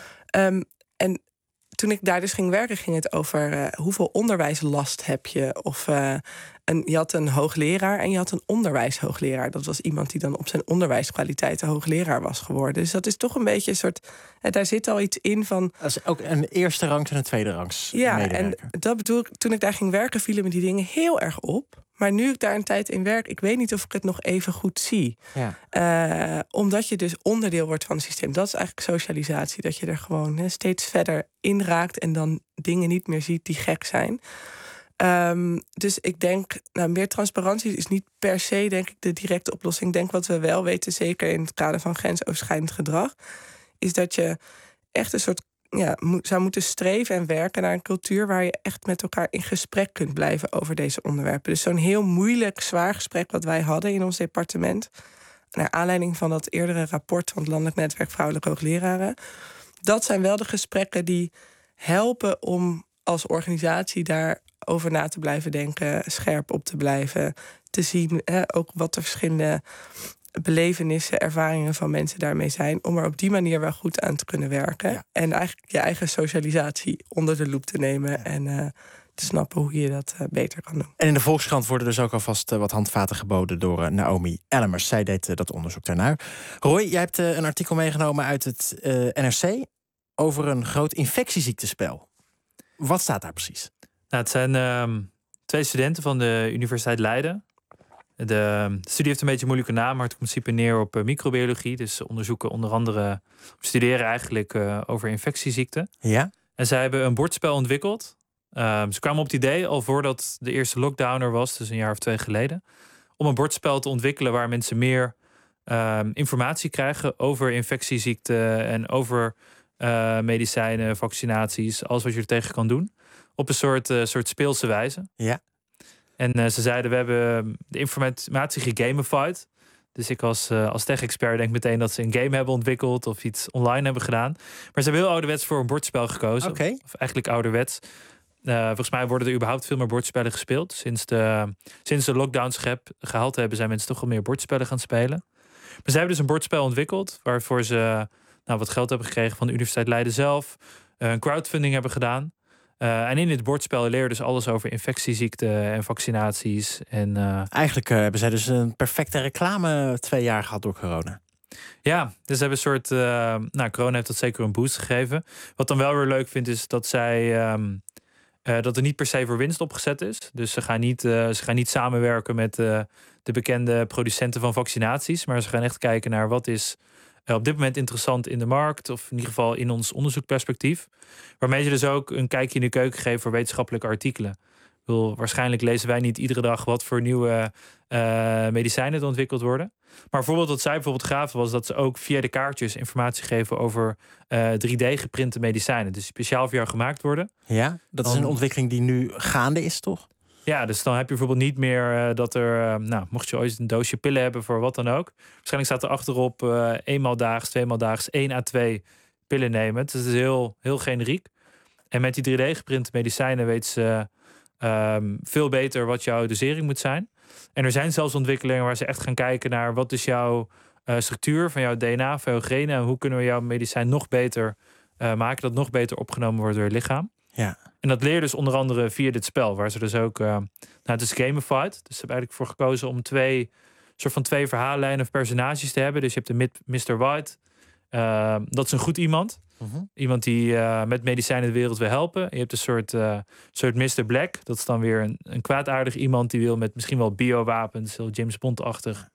En toen ik daar dus ging werken, ging het over hoeveel onderwijslast heb je. Of je had een hoogleraar en je had een onderwijshoogleraar. Dat was iemand die dan op zijn onderwijskwaliteiten hoogleraar was geworden. Dus dat is toch een beetje een soort, daar zit al iets in van.
Dat is ook een eerste rangs en een tweede rangs medewerker.
En dat bedoel ik, toen ik daar ging werken, vielen me die dingen heel erg op. Maar nu ik daar een tijd in werk, ik weet niet of ik het nog even goed zie. Ja. Omdat je dus onderdeel wordt van het systeem. Dat is eigenlijk socialisatie. Dat je er gewoon steeds verder in raakt en dan dingen niet meer ziet die gek zijn. Dus ik denk, meer transparantie is niet per se, denk ik, de directe oplossing. Ik denk wat we wel weten, zeker in het kader van grensoverschrijdend gedrag, is dat je echt een soort zou moeten streven en werken naar een cultuur waar je echt met elkaar in gesprek kunt blijven over deze onderwerpen. Dus zo'n heel moeilijk, zwaar gesprek wat wij hadden in ons departement, naar aanleiding van dat eerdere rapport van het Landelijk Netwerk Vrouwelijke Hoogleraren. Dat zijn wel de gesprekken die helpen om als organisatie daarover na te blijven denken, scherp op te blijven, te zien ook wat de verschillende belevenissen, ervaringen van mensen daarmee zijn, om er op die manier wel goed aan te kunnen werken. Ja. En eigenlijk je eigen socialisatie onder de loep te nemen en te snappen hoe je dat beter kan doen.
En in de Volkskrant worden dus ook alvast wat handvaten geboden door Naomi Ellemers. Zij deed dat onderzoek daarnaar. Roy, jij hebt een artikel meegenomen uit het NRC over een groot infectieziektespel. Wat staat daar precies?
Nou, het zijn 2 studenten van de Universiteit Leiden. De studie heeft een beetje een moeilijke naam, maar het komt in principe neer op microbiologie. Dus ze onderzoeken onder andere, studeren eigenlijk over infectieziekten.
Ja.
En zij hebben een bordspel ontwikkeld. Ze kwamen op het idee, al voordat de eerste lockdown er was, dus een jaar of 2 geleden, om een bordspel te ontwikkelen waar mensen meer informatie krijgen over infectieziekten en over medicijnen, vaccinaties, alles wat je er tegen kan doen. Op een soort speelse wijze.
Ja.
En ze zeiden, we hebben de informatie gegamified. Dus ik als tech-expert denk meteen dat ze een game hebben ontwikkeld of iets online hebben gedaan. Maar ze hebben heel ouderwets voor een bordspel gekozen.
Okay.
Of eigenlijk ouderwets. Volgens mij worden er überhaupt veel meer bordspellen gespeeld. Sinds de lockdowns gehaald hebben, zijn mensen toch wel meer bordspellen gaan spelen. Maar ze hebben dus een bordspel ontwikkeld, waarvoor ze wat geld hebben gekregen van de Universiteit Leiden zelf. Een crowdfunding hebben gedaan. En in dit bordspel leer je dus alles over infectieziekten en vaccinaties. En,
Eigenlijk hebben zij dus een perfecte reclame 2 jaar gehad door corona.
Ja, dus ze hebben een soort... corona heeft dat zeker een boost gegeven. Wat dan wel weer leuk vind is dat zij... dat er niet per se voor winst opgezet is. Dus ze gaan niet samenwerken met de bekende producenten van vaccinaties. Maar ze gaan echt kijken naar wat is op dit moment interessant in de markt. Of in ieder geval in ons onderzoekperspectief. Waarmee ze dus ook een kijkje in de keuken geven voor wetenschappelijke artikelen. Ik bedoel, waarschijnlijk lezen wij niet iedere dag wat voor nieuwe medicijnen er ontwikkeld worden. Maar voorbeeld wat zij bijvoorbeeld gaven was dat ze ook via de kaartjes informatie geven over 3D-geprinte medicijnen. Dus speciaal voor jou gemaakt worden.
Ja, dat is een ontwikkeling die nu gaande is, toch?
Ja, dus dan heb je bijvoorbeeld niet meer dat er... mocht je ooit een doosje pillen hebben voor wat dan ook. Waarschijnlijk staat er achterop 1 daags, 2 daags, 1 à 2 pillen nemen. Dus het is heel, heel generiek. En met die 3D-geprinte medicijnen weet ze veel beter wat jouw dosering moet zijn. En er zijn zelfs ontwikkelingen waar ze echt gaan kijken naar wat is jouw structuur van jouw DNA, van jouw genen. En hoe kunnen we jouw medicijn nog beter maken, dat nog beter opgenomen wordt door je lichaam.
Ja.
En dat leer je dus onder andere via dit spel, waar ze dus ook... het is gamified. Dus ze hebben eigenlijk voor gekozen om 2 verhaallijnen of personages te hebben. Dus je hebt de Mr. White. Dat is een goed iemand. Iemand die met medicijnen de wereld wil helpen. Je hebt een soort Mr. Black. Dat is dan weer een kwaadaardig iemand die wil met misschien wel biowapens, heel James Bond-achtig,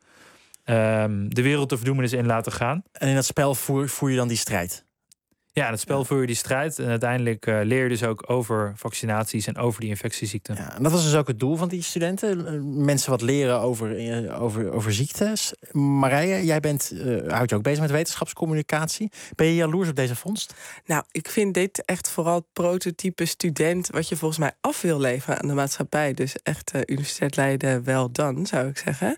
de wereld de verdoemenis in laten gaan.
En in dat spel voer je dan die strijd?
Ja, in het spel voer je die strijd. En uiteindelijk leer je dus ook over vaccinaties en over die infectieziekten.
Ja, en dat was dus ook het doel van die studenten. Mensen wat leren over ziektes. Marije, jij houdt je ook bezig met wetenschapscommunicatie. Ben je jaloers op deze vondst?
Nou, ik vind dit echt vooral het prototype student wat je volgens mij af wil leveren aan de maatschappij. Dus echt Universiteit Leiden wel dan, zou ik zeggen.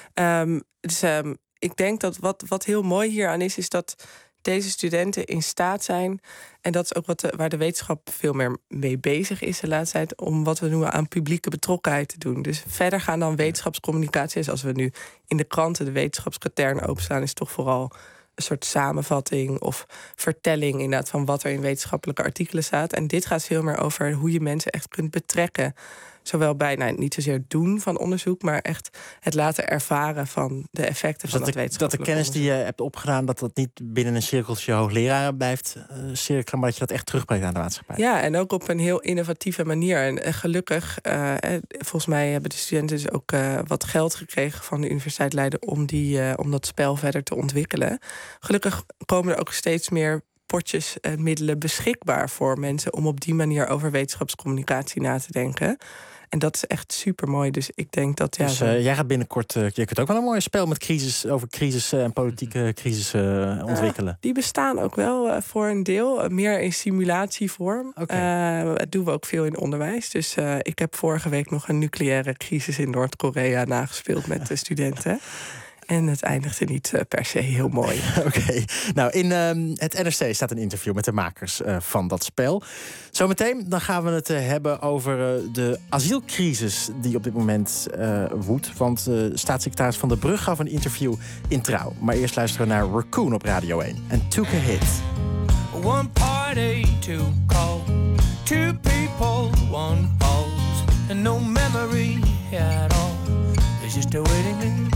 Ik denk dat wat heel mooi hieraan is dat deze studenten in staat zijn, en dat is ook waar de wetenschap veel meer mee bezig is de laatste tijd, om wat we noemen aan publieke betrokkenheid te doen. Dus verder gaan dan wetenschapscommunicatie. Dus als we nu in de kranten de wetenschapskatern openstaan, is toch vooral een soort samenvatting of vertelling inderdaad van wat er in wetenschappelijke artikelen staat. En dit gaat veel meer over hoe je mensen echt kunt betrekken. Zowel bij niet zozeer het doen van onderzoek, maar echt het laten ervaren van de effecten van het wetenschappelijk.
Dat de kennis die je hebt opgedaan, dat niet binnen een cirkeltje hoogleraren blijft cirkelen, maar dat je dat echt terugbrengt aan de maatschappij.
Ja, en ook op een heel innovatieve manier. En gelukkig, volgens mij hebben de studenten dus ook wat geld gekregen van de Universiteit Leiden om dat spel verder te ontwikkelen. Gelukkig komen er ook steeds meer potjes en middelen beschikbaar voor mensen om op die manier over wetenschapscommunicatie na te denken. En dat is echt super mooi. Dus ik denk dat
Dus jij gaat binnenkort. Je kunt ook wel een mooi spel met crisis en politieke crisis ontwikkelen.
Die bestaan ook wel voor een deel. Meer in simulatievorm. Dat doen we ook veel in onderwijs. Dus ik heb vorige week nog een nucleaire crisis in Noord-Korea nagespeeld met de studenten. En het eindigde niet per se heel mooi.
Oké. Nou, in het NRC staat een interview met de makers van dat spel. Zometeen dan gaan we het hebben over de asielcrisis die op dit moment woedt. Want staatssecretaris Van der Brug gaf een interview in Trouw. Maar eerst luisteren we naar Raccoon op Radio 1. En Took a Hit.
One party to call, 2 people, 1 pulse, and no memory at all. There's just a waiting list.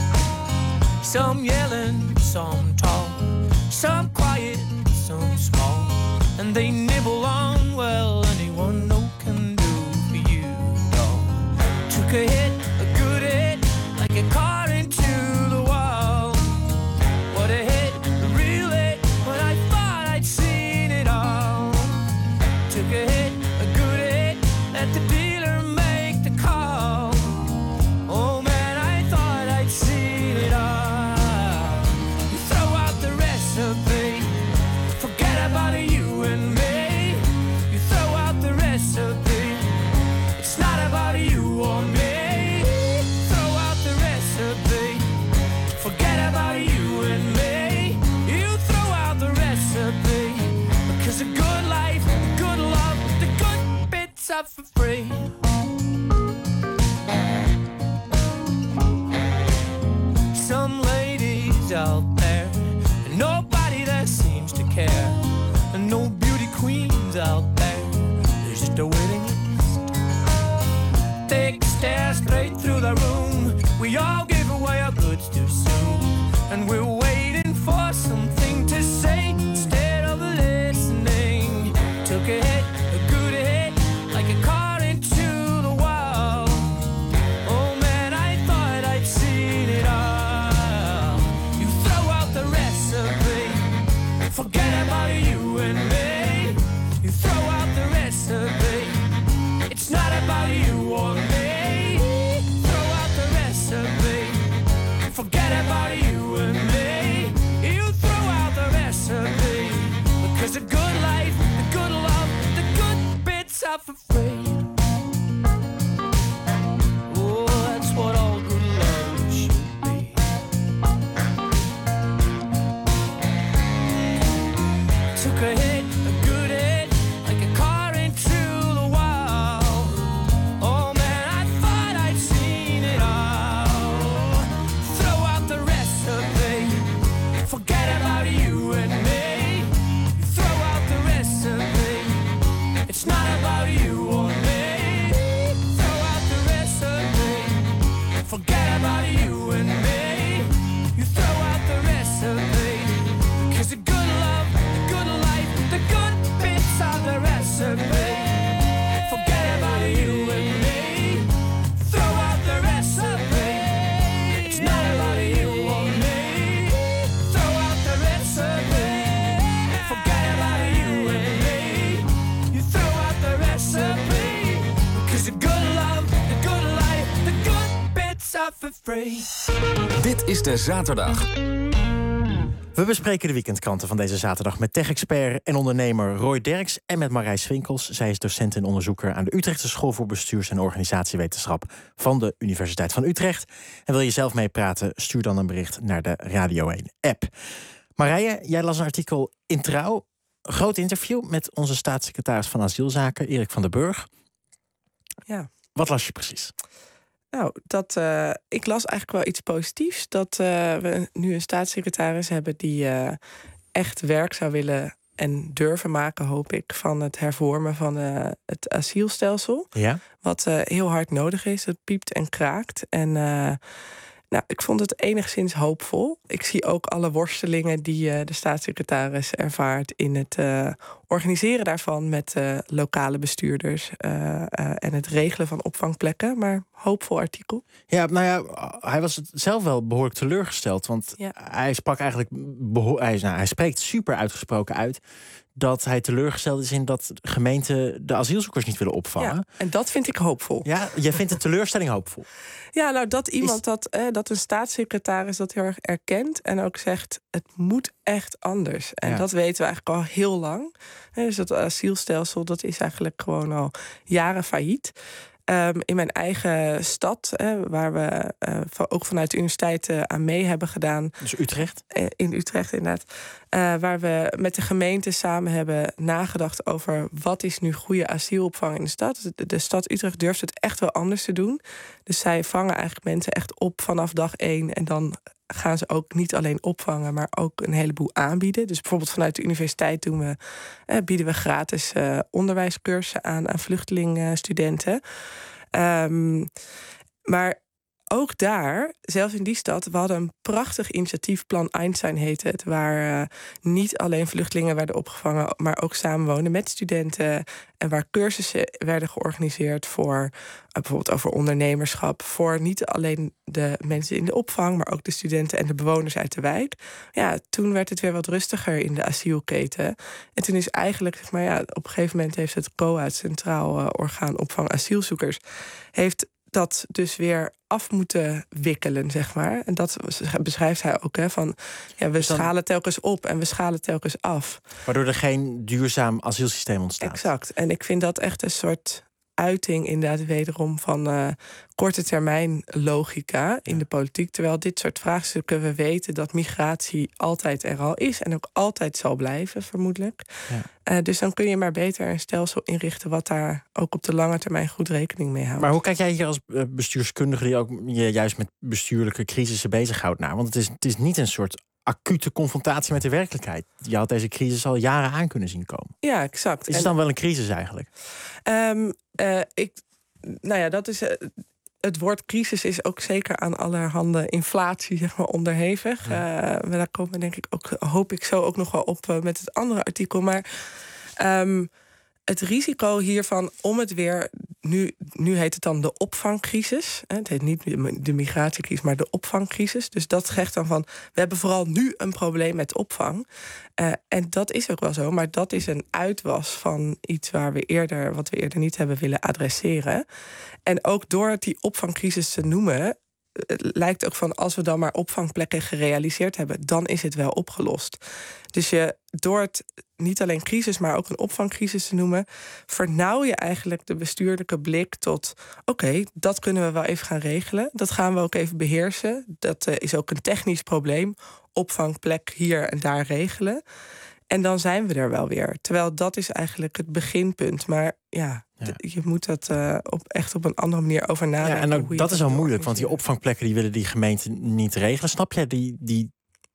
Some yelling, some tall, some quiet, some small, and they nibble on, well, anyone no can do for you, dog. Took a hit, a good hit, like a car into the wall. What a hit, a real hit, when I thought I'd seen it all. Took a hit, a good hit, let the dealer make the call. Oh man, I thought I'd seen it all. Forget about you and me. You throw out the recipe. It's not about you or me. for free. Oh, that's what all good love should be. Took a hit, a good hit, like a car into the wall. Oh man, I thought I'd seen it all. Throw out the recipe, forget about you and me. Throw out the recipe, it's not about you or me. Throw out the recipe, forget about you and me. You throw out the recipe, 'cause the good love, the good life, the good bits of the recipe. Forget about you and me. Throw out the recipe, it's not about you or me. Throw out the recipe, forget about you and me. You throw out the recipe, 'cause the good love, the good life, the good bits are for free.
Dit is de zaterdag.
We bespreken de weekendkranten van deze zaterdag met tech-expert en ondernemer Roy Derks en met Marijs Swinkels. Zij is docent en onderzoeker aan de Utrechtse School voor Bestuurs- en Organisatiewetenschap van de Universiteit van Utrecht. En wil je zelf meepraten, stuur dan een bericht naar de Radio 1-app. Marije, jij las een artikel in Trouw. Een groot interview met onze staatssecretaris van Asielzaken, Erik van den Burg.
Ja.
Wat las je precies?
Nou, ik las eigenlijk wel iets positiefs. Dat we nu een staatssecretaris hebben die echt werk zou willen en durven maken, hoop ik, van het hervormen van het asielstelsel.
Ja.
Wat heel hard nodig is. Het piept en kraakt. En ik vond het enigszins hoopvol. Ik zie ook alle worstelingen die de staatssecretaris ervaart in het organiseren daarvan met lokale bestuurders en het regelen van opvangplekken. Maar hoopvol artikel.
Ja, nou ja, hij was het zelf wel behoorlijk teleurgesteld. Want hij sprak eigenlijk hij spreekt super uitgesproken uit dat hij teleurgesteld is in dat gemeenten de asielzoekers niet willen opvangen.
Ja, en dat vind ik hoopvol.
Ja, jij vindt de teleurstelling hoopvol?
Ja, nou dat iemand dat een staatssecretaris dat heel erg erkent en ook zegt, het moet echt anders. En dat weten we eigenlijk al heel lang. Dus dat asielstelsel, dat is eigenlijk gewoon al jaren failliet. In mijn eigen stad, waar we ook vanuit de universiteit aan mee hebben gedaan.
Dus Utrecht?
In Utrecht, inderdaad. Waar we met de gemeente samen hebben nagedacht over wat is nu goede asielopvang in de stad. De stad Utrecht durft het echt wel anders te doen. Dus zij vangen eigenlijk mensen echt op vanaf dag 1. En dan gaan ze ook niet alleen opvangen, maar ook een heleboel aanbieden. Dus bijvoorbeeld vanuit de universiteit bieden we gratis onderwijscursussen aan vluchtelingstudenten. Maar ook daar, zelfs in die stad, we hadden een prachtig initiatief, Plan Einstein heette het, waar niet alleen vluchtelingen werden opgevangen, maar ook samenwonen met studenten en waar cursussen werden georganiseerd voor bijvoorbeeld over ondernemerschap, voor niet alleen de mensen in de opvang, maar ook de studenten en de bewoners uit de wijk. Ja, toen werd het weer wat rustiger in de asielketen. En toen is eigenlijk, op een gegeven moment heeft het COA, het Centraal Orgaan Opvang Asielzoekers, heeft dat dus weer af moeten wikkelen, zeg maar. En dat beschrijft hij ook, we schalen telkens op en we schalen telkens af.
Waardoor er geen duurzaam asielsysteem ontstaat.
Exact. En ik vind dat echt een soort uiting inderdaad wederom van korte termijn logica in de politiek. Terwijl dit soort vraagstukken, we weten dat migratie altijd er al is en ook altijd zal blijven, vermoedelijk. Ja. Dus dan kun je maar beter een stelsel inrichten wat daar ook op de lange termijn goed rekening mee houdt.
Maar hoe kijk jij hier als bestuurskundige die ook je juist met bestuurlijke crisissen bezighoudt naar? Want het is niet een soort acute confrontatie met de werkelijkheid. Je had deze crisis al jaren aan kunnen zien komen.
Ja, exact.
Is het dan wel een crisis eigenlijk?
Dat is het woord crisis is ook zeker aan allerhande inflatie, zeg maar, onderhevig. Daar komen we denk ik ook, hoop ik zo ook nog wel op met het andere artikel. Maar het risico hiervan om het weer, nu heet het dan de opvangcrisis. Het heet niet de migratiecrisis, maar de opvangcrisis. Dus dat zegt dan van, we hebben vooral nu een probleem met opvang. En dat is ook wel zo, maar dat is een uitwas van iets wat we eerder niet hebben willen adresseren. En ook door die opvangcrisis te noemen, het lijkt ook van als we dan maar opvangplekken gerealiseerd hebben, dan is het wel opgelost. Dus door het niet alleen crisis, maar ook een opvangcrisis te noemen, vernauw je eigenlijk de bestuurlijke blik tot oké, dat kunnen we wel even gaan regelen. Dat gaan we ook even beheersen. Dat is ook een technisch probleem. Opvangplek hier en daar regelen. En dan zijn we er wel weer. Terwijl dat is eigenlijk het beginpunt. Maar je moet dat echt op een andere manier over nadenken.
Ja, en ook dat is al moeilijk, want die opvangplekken die willen die gemeenten niet regelen. Snap jij die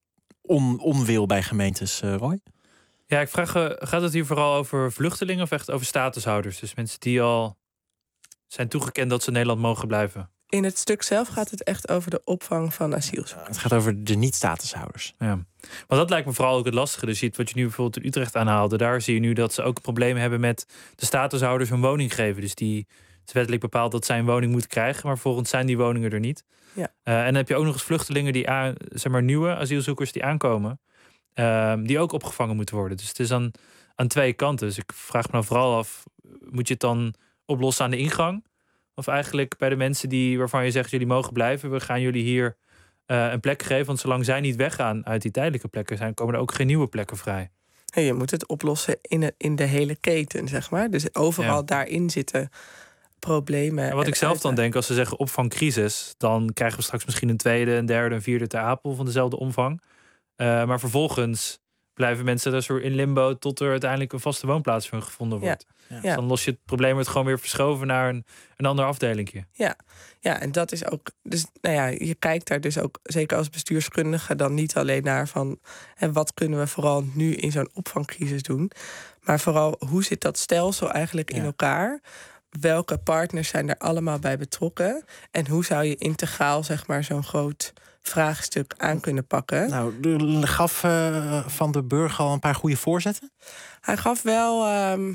onwil bij gemeentes, Roy?
Ja, ik vraag, gaat het hier vooral over vluchtelingen of echt over statushouders? Dus mensen die al zijn toegekend dat ze in Nederland mogen blijven?
In het stuk zelf gaat het echt over de opvang van asielzoekers.
Het gaat over de niet-statushouders.
Ja. Want dat lijkt me vooral ook het lastige. Dus wat je nu bijvoorbeeld in Utrecht aanhaalde, daar zie je nu dat ze ook problemen hebben met de statushouders een woning geven. Dus het is wettelijk bepaald dat zij een woning moeten krijgen, maar volgens zijn die woningen er niet.
Ja.
En dan heb je ook nog eens vluchtelingen die nieuwe asielzoekers die aankomen, die ook opgevangen moeten worden. Dus het is aan twee kanten. Dus ik vraag me nou vooral af, moet je het dan oplossen aan de ingang? Of eigenlijk bij de mensen waarvan je zegt, jullie mogen blijven, we gaan jullie hier een plek geven. Want zolang zij niet weggaan uit die tijdelijke plekken, komen er ook geen nieuwe plekken vrij.
En je moet het oplossen in de hele keten, zeg maar. Dus overal daarin zitten problemen.
En wat ik zelf dan denk, als ze zeggen opvangcrisis, dan krijgen we straks misschien een tweede, een derde, een vierde Ter Apel van dezelfde omvang. Maar vervolgens blijven mensen dus in limbo tot er uiteindelijk een vaste woonplaats voor hun gevonden wordt.
Ja.
Dus dan los je het probleem het gewoon weer verschoven naar een ander afdelingje.
Ja, en dat is ook. Dus je kijkt daar dus ook, zeker als bestuurskundige, dan niet alleen naar van wat kunnen we vooral nu in zo'n opvangcrisis doen, maar vooral hoe zit dat stelsel eigenlijk in elkaar? Welke partners zijn er allemaal bij betrokken? En hoe zou je integraal, zeg maar, zo'n groot vraagstuk aan kunnen pakken?
Nou, gaf Van den Burg al een paar goede voorzetten?
Hij gaf wel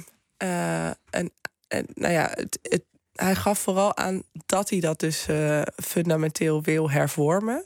hij gaf vooral aan dat hij dat dus fundamenteel wil hervormen.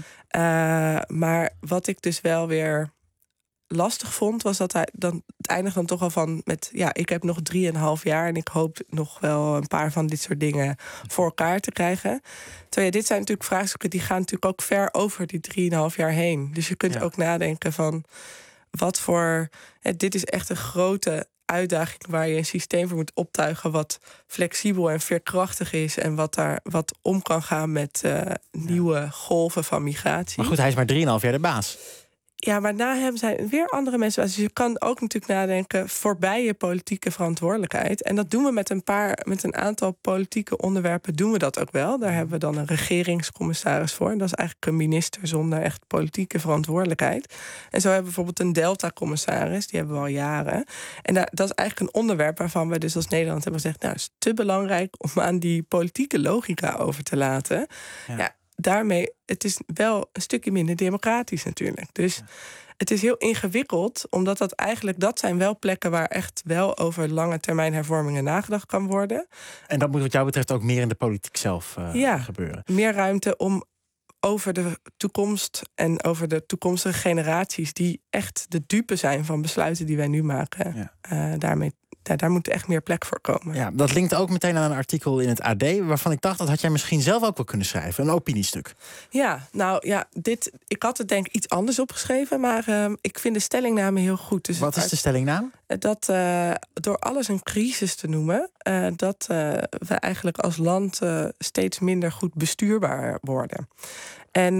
Maar wat ik dus wel weer lastig vond, was dat hij dan het eindigt dan toch al van met ik heb nog 3,5 jaar en ik hoop nog wel een paar van dit soort dingen voor elkaar te krijgen. Terwijl dit zijn natuurlijk vraagstukken die gaan natuurlijk ook ver over die 3,5 jaar heen. Dus je kunt ook nadenken van wat voor dit is echt een grote uitdaging waar je een systeem voor moet optuigen wat flexibel en veerkrachtig is en wat om kan gaan met nieuwe golven van migratie.
Maar goed, hij is maar 3,5 jaar de baas.
Ja, maar na hem zijn weer andere mensen. Dus je kan ook natuurlijk nadenken voorbij je politieke verantwoordelijkheid. En dat doen we met een aantal politieke onderwerpen doen we dat ook wel. Daar hebben we dan een regeringscommissaris voor. En dat is eigenlijk een minister zonder echt politieke verantwoordelijkheid. En zo hebben we bijvoorbeeld een Delta-commissaris. Die hebben we al jaren. En dat is eigenlijk een onderwerp waarvan we dus als Nederland hebben gezegd, het is te belangrijk om aan die politieke logica over te laten. Ja, daarmee, het is wel een stukje minder democratisch natuurlijk. Dus het is heel ingewikkeld, omdat dat zijn wel plekken waar echt wel over lange termijn hervormingen nagedacht kan worden.
En dat moet wat jou betreft ook meer in de politiek zelf gebeuren.
Meer ruimte om over de toekomst en over de toekomstige generaties die echt de dupe zijn van besluiten die wij nu maken. Daar moet echt meer plek voor komen.
Ja, dat linkt ook meteen aan een artikel in het AD, waarvan ik dacht, dat had jij misschien zelf ook wel kunnen schrijven. Een opiniestuk.
Ja, ik had het denk ik iets anders opgeschreven, maar ik vind de stellingname heel goed. Dus
wat is de stellingname?
Dat door alles een crisis te noemen, dat we eigenlijk als land steeds minder goed bestuurbaar worden. En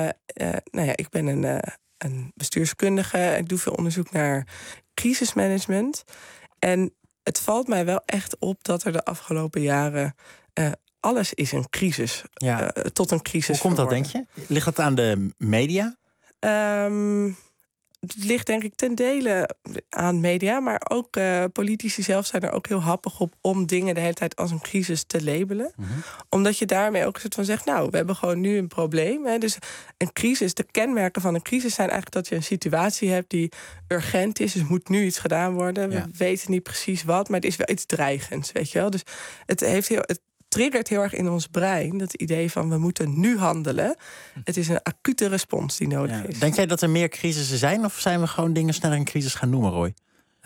ik ben een bestuurskundige. Ik doe veel onderzoek naar crisismanagement. En het valt mij wel echt op dat er de afgelopen jaren alles is een crisis. Tot een crisis.
Hoe komt dat, denk je? Ligt dat aan de media?
Het ligt denk ik ten dele aan media, maar ook politici zelf zijn er ook heel happig op om dingen de hele tijd als een crisis te labelen. Omdat je daarmee ook een soort van zegt, we hebben gewoon nu een probleem. Hè. Dus een crisis, de kenmerken van een crisis zijn eigenlijk dat je een situatie hebt die urgent is. Dus moet nu iets gedaan worden. We weten niet precies wat, maar het is wel iets dreigends, weet je wel. Dus het triggert heel erg in ons brein dat idee van we moeten nu handelen. Het is een acute respons die nodig is.
Denk jij dat er meer crisissen zijn of zijn we gewoon dingen sneller een crisis gaan noemen, Roy?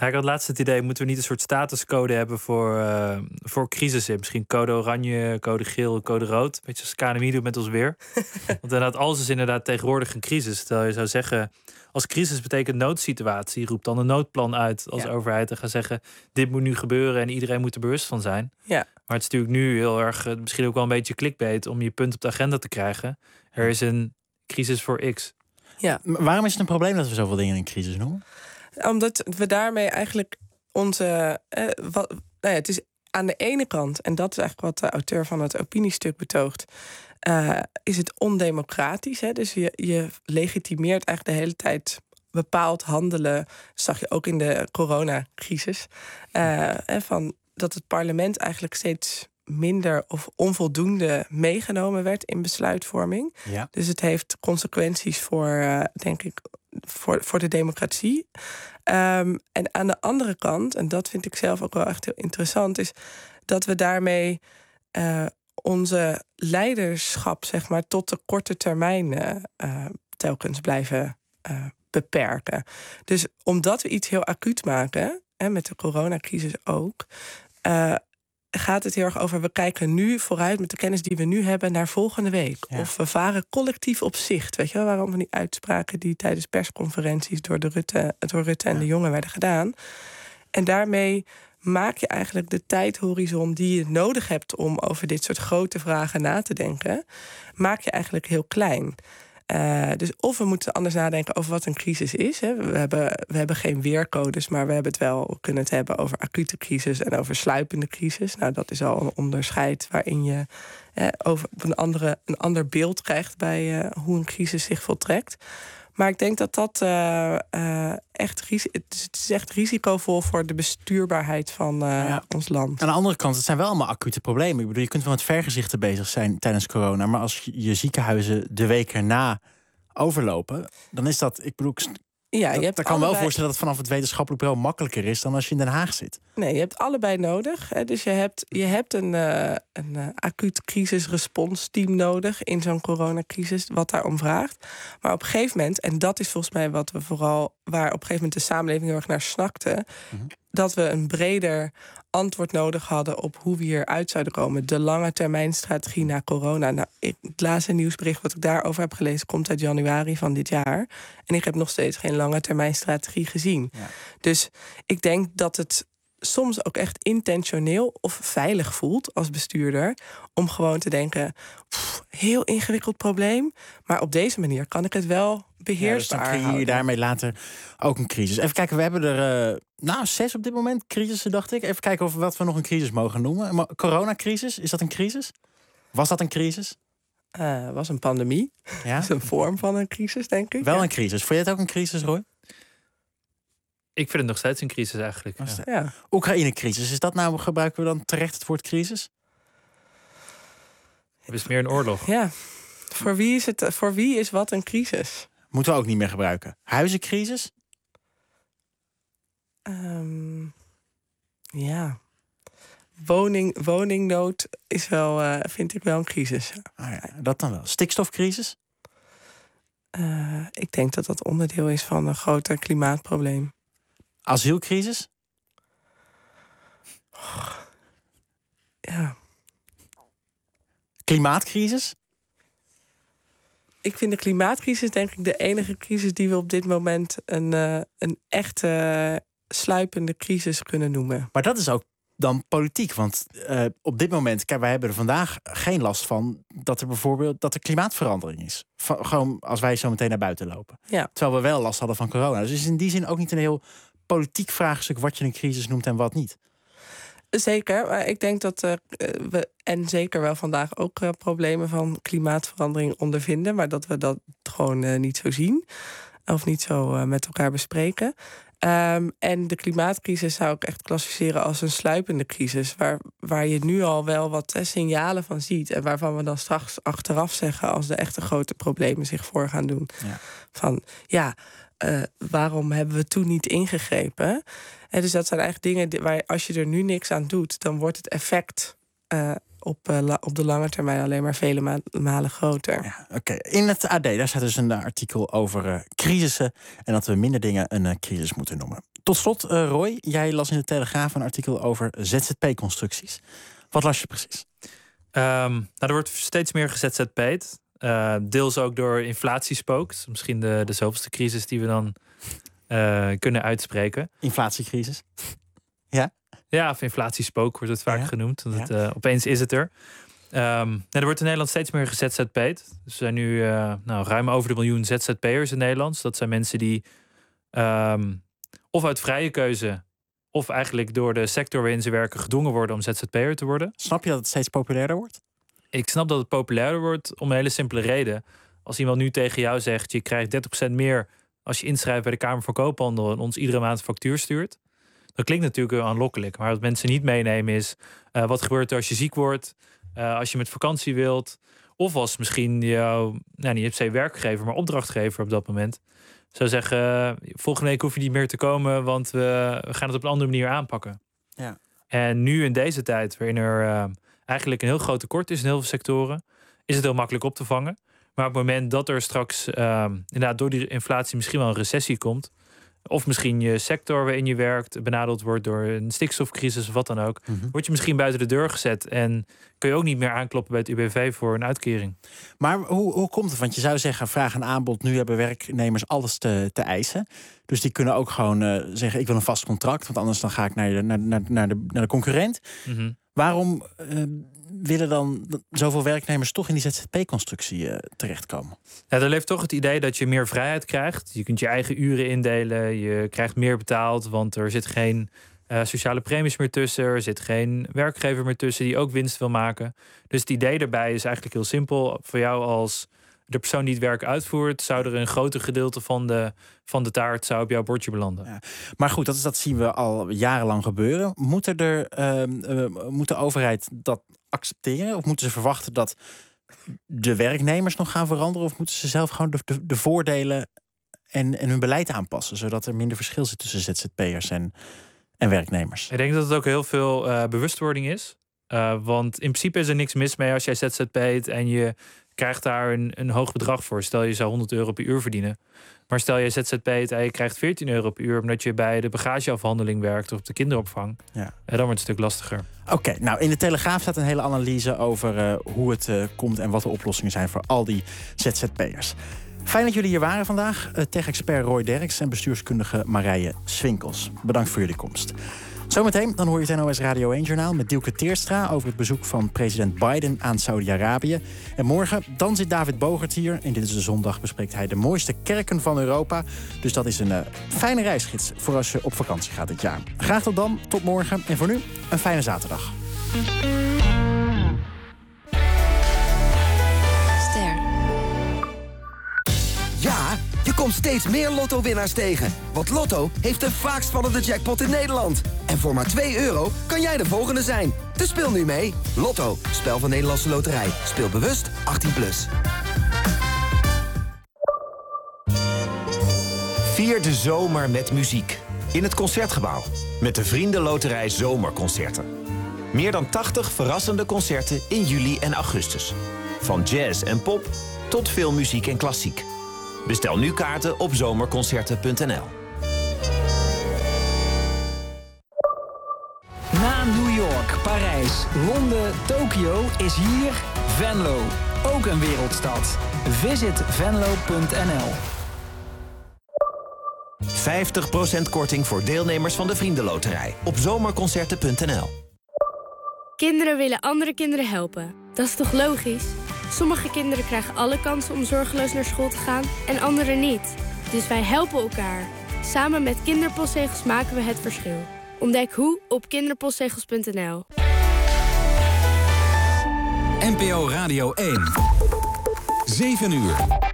Ja, ik had laatst het idee, moeten we niet een soort statuscode hebben voor crisissen? Misschien code oranje, code geel, code rood. Beetje als KNMI doet met ons weer. Want inderdaad, alles is inderdaad tegenwoordig een crisis. Terwijl je zou zeggen, als crisis betekent noodsituatie, roep dan een noodplan uit als overheid en ga zeggen, dit moet nu gebeuren en iedereen moet er bewust van zijn.
Ja.
Maar het is natuurlijk nu heel erg, misschien ook wel een beetje clickbait om je punt op de agenda te krijgen. Er is een crisis voor X.
Ja.
Maar waarom is het een probleem dat we zoveel dingen een crisis noemen?
Omdat we daarmee eigenlijk onze... het is aan de ene kant, en dat is eigenlijk wat de auteur van het opiniestuk betoogt, is het ondemocratisch. Hè? Dus je legitimeert eigenlijk de hele tijd bepaald handelen. Dat zag je ook in de coronacrisis. Van dat het parlement eigenlijk steeds minder of onvoldoende meegenomen werd in besluitvorming.
Ja.
Dus het heeft consequenties voor, denk ik, voor de democratie. En aan de andere kant, en dat vind ik zelf ook wel echt heel interessant, is dat we daarmee onze leiderschap, zeg maar, tot de korte termijn telkens blijven beperken. Dus omdat we iets heel acuut maken, met de coronacrisis ook, gaat het heel erg over, we kijken nu vooruit met de kennis die we nu hebben naar volgende week. Ja. Of we varen collectief op zicht. Weet je wel, waarom van die uitspraken die tijdens persconferenties door Rutte en de Jonge werden gedaan. En daarmee maak je eigenlijk de tijdhorizon die je nodig hebt om over dit soort grote vragen na te denken, maak je eigenlijk heel klein. Dus of we moeten anders nadenken over wat een crisis is. Hè. We hebben geen weercodes, maar we kunnen het hebben over acute crisis en over sluipende crisis. Nou, dat is al een onderscheid waarin je over een ander beeld krijgt bij hoe een crisis zich voltrekt. Maar ik denk dat het is echt risicovol voor de bestuurbaarheid van ons land.
Aan de andere kant, het zijn wel allemaal acute problemen. Ik bedoel, je kunt wel met vergezichten bezig zijn tijdens corona, maar als je ziekenhuizen de week erna overlopen, dan is dat, ik bedoel, ik kan wel voorstellen dat het vanaf het wetenschappelijk bureau makkelijker is dan als je in Den Haag zit.
Nee, je hebt allebei nodig. Hè. Dus je hebt een acuut crisisresponsteam nodig in zo'n coronacrisis, wat daarom vraagt. Maar op een gegeven moment, en dat is volgens mij waar op een gegeven moment de samenleving heel erg naar snakte, dat we een breder antwoord nodig hadden op hoe we hieruit zouden komen. De lange termijn strategie na corona. Nou, het laatste nieuwsbericht wat ik daarover heb gelezen komt uit januari van dit jaar. En ik heb nog steeds geen lange termijn strategie gezien. Ja. Dus ik denk dat het soms ook echt intentioneel of veilig voelt als bestuurder om gewoon te denken, heel ingewikkeld probleem, maar op deze manier kan ik het wel beheersbaar
dus dan creëer je daarmee later ook een crisis. Even kijken, we hebben er 6 op dit moment crisissen, dacht ik. Even kijken of wat we nog een crisis mogen noemen. Maar coronacrisis, is dat een crisis? Was dat een crisis?
Was een pandemie. Ja? Dat is een vorm van een crisis, denk ik.
Wel een crisis. Vond je het ook een crisis, Roy?
Ik vind het nog steeds een crisis eigenlijk.
Ja.
Oekraïne-crisis, is dat nou, gebruiken we dan terecht het woord crisis?
Het is meer een oorlog.
Ja. Voor wie is wat een crisis?
Moeten we ook niet meer gebruiken. Huizencrisis?
Ja. Woningnood is wel, vind ik wel een crisis.
Dat dan wel. Stikstofcrisis?
Ik denk dat dat onderdeel is van een groter klimaatprobleem.
Asielcrisis?
Ja.
Klimaatcrisis?
Ik vind de klimaatcrisis denk ik de enige crisis die we op dit moment een echte sluipende crisis kunnen noemen.
Maar dat is ook dan politiek. Want op dit moment, kijk, wij hebben er vandaag geen last van dat er bijvoorbeeld klimaatverandering is. Gewoon als wij zo meteen naar buiten lopen.
Ja.
Terwijl we wel last hadden van corona. Dus het is in die zin ook niet een heel politiek vraagstuk wat je een crisis noemt en wat niet.
Zeker, maar ik denk dat we en zeker wel vandaag ook problemen van klimaatverandering ondervinden, maar dat we dat gewoon niet zo zien of niet zo met elkaar bespreken. En de klimaatcrisis zou ik echt klassificeren als een sluipende crisis, waar je nu al wel wat signalen van ziet en waarvan we dan straks achteraf zeggen als de echte grote problemen zich voor gaan doen. Ja. Van waarom hebben we toen niet ingegrepen? En dus dat zijn eigenlijk dingen waar als je er nu niks aan doet, dan wordt het effect op de lange termijn alleen maar vele malen groter.
Ja, Oké. In het AD daar staat dus een artikel over crisissen en dat we minder dingen een crisis moeten noemen. Tot slot, Roy, jij las in de Telegraaf een artikel over ZZP-constructies. Wat las je precies?
Er wordt steeds meer geZZP'd. Deels ook door inflatiespook. Misschien de zoveelste crisis die we dan kunnen uitspreken.
Inflatiecrisis? Ja?
Ja, of inflatiespook wordt het vaak genoemd. Want opeens is het er. Er wordt in Nederland steeds meer geZZP'd. Er zijn nu ruim over de 1 miljoen ZZP'ers in Nederland. Dat zijn mensen die of uit vrije keuze... of eigenlijk door de sector waarin ze werken gedwongen worden om ZZP'er te worden.
Snap je dat het steeds populairder wordt?
Ik snap dat het populairder wordt om een hele simpele reden. Als iemand nu tegen jou zegt... je krijgt 30% meer als je inschrijft bij de Kamer van Koophandel... en ons iedere maand een factuur stuurt... dat klinkt natuurlijk heel aanlokkelijk. Maar wat mensen niet meenemen is... wat gebeurt er als je ziek wordt... als je met vakantie wilt... of als misschien jouw, niet per se werkgever... maar opdrachtgever op dat moment... zou zeggen, volgende week hoef je niet meer te komen... want we gaan het op een andere manier aanpakken.
Ja.
En nu in deze tijd, waarin er eigenlijk een heel groot tekort is... in heel veel sectoren, is het heel makkelijk op te vangen. Maar op het moment dat er straks inderdaad door die inflatie... misschien wel een recessie komt... of misschien je sector waarin je werkt... benadeeld wordt door een stikstofcrisis of wat dan ook... word je misschien buiten de deur gezet... en kun je ook niet meer aankloppen bij het UWV voor een uitkering.
Maar hoe komt het? Want je zou zeggen, vraag en aanbod... nu hebben werknemers alles te eisen. Dus die kunnen ook gewoon zeggen... ik wil een vast contract, want anders dan ga ik naar de concurrent. Waarom willen dan zoveel werknemers... toch in die ZZP-constructie terechtkomen?
Ja, er leeft toch het idee dat je meer vrijheid krijgt. Je kunt je eigen uren indelen. Je krijgt meer betaald, want er zit geen... sociale premies meer tussen. Er zit geen werkgever meer tussen die ook winst wil maken. Dus het idee daarbij is eigenlijk heel simpel. Voor jou als de persoon die het werk uitvoert... zou er een groter gedeelte van de taart zou op jouw bordje belanden.
Ja. Maar goed, dat zien we al jarenlang gebeuren. Moet de overheid dat accepteren? Of moeten ze verwachten dat de werknemers nog gaan veranderen? Of moeten ze zelf gewoon de voordelen en hun beleid aanpassen... zodat er minder verschil zit tussen ZZP'ers en werknemers?
Ik denk dat het ook heel veel bewustwording is. Want in principe is er niks mis mee als jij ZZP't en je krijgt daar een hoog bedrag voor. Stel je zou €100 per uur verdienen. Maar stel je ZZP't en je krijgt €14 per uur... omdat je bij de bagageafhandeling werkt of op de kinderopvang.
Ja.
Dan wordt het een stuk lastiger.
Oké, nou in de Telegraaf staat een hele analyse over hoe het komt... en wat de oplossingen zijn voor al die ZZP'ers. Fijn dat jullie hier waren vandaag. Tech-expert Roy Derks en bestuurskundige Marije Swinkels. Bedankt voor jullie komst. Zometeen dan hoor je het NOS Radio 1-journaal met Dielke Teerstra... over het bezoek van president Biden aan Saudi-Arabië. En morgen dan zit David Bogert hier. En dit is de zondag bespreekt hij de mooiste kerken van Europa. Dus dat is een fijne reisgids voor als je op vakantie gaat dit jaar. Graag tot dan, tot morgen. En voor nu, een fijne zaterdag.
Ja, je komt steeds meer Lotto-winnaars tegen. Want Lotto heeft de vaakst vallende jackpot in Nederland. En voor maar €2 kan jij de volgende zijn. Dus speel nu mee. Lotto, spel van Nederlandse Loterij. Speel bewust, 18+.
Vier de zomer met muziek. In het Concertgebouw. Met de Vriendenloterij Zomerconcerten. Meer dan 80 verrassende concerten in juli en augustus. Van jazz en pop tot filmmuziek en klassiek. Bestel nu kaarten op zomerconcerten.nl.
Na New York, Parijs, Londen, Tokio is hier Venlo. Ook een wereldstad. Visit venlo.nl.
50% korting voor deelnemers van de Vriendenloterij op zomerconcerten.nl.
Kinderen willen andere kinderen helpen. Dat is toch logisch? Sommige kinderen krijgen alle kansen om zorgeloos naar school te gaan en anderen niet. Dus wij helpen elkaar. Samen met kinderpostzegels maken we het verschil. Ontdek hoe op kinderpostzegels.nl.
NPO Radio 1. 7 uur.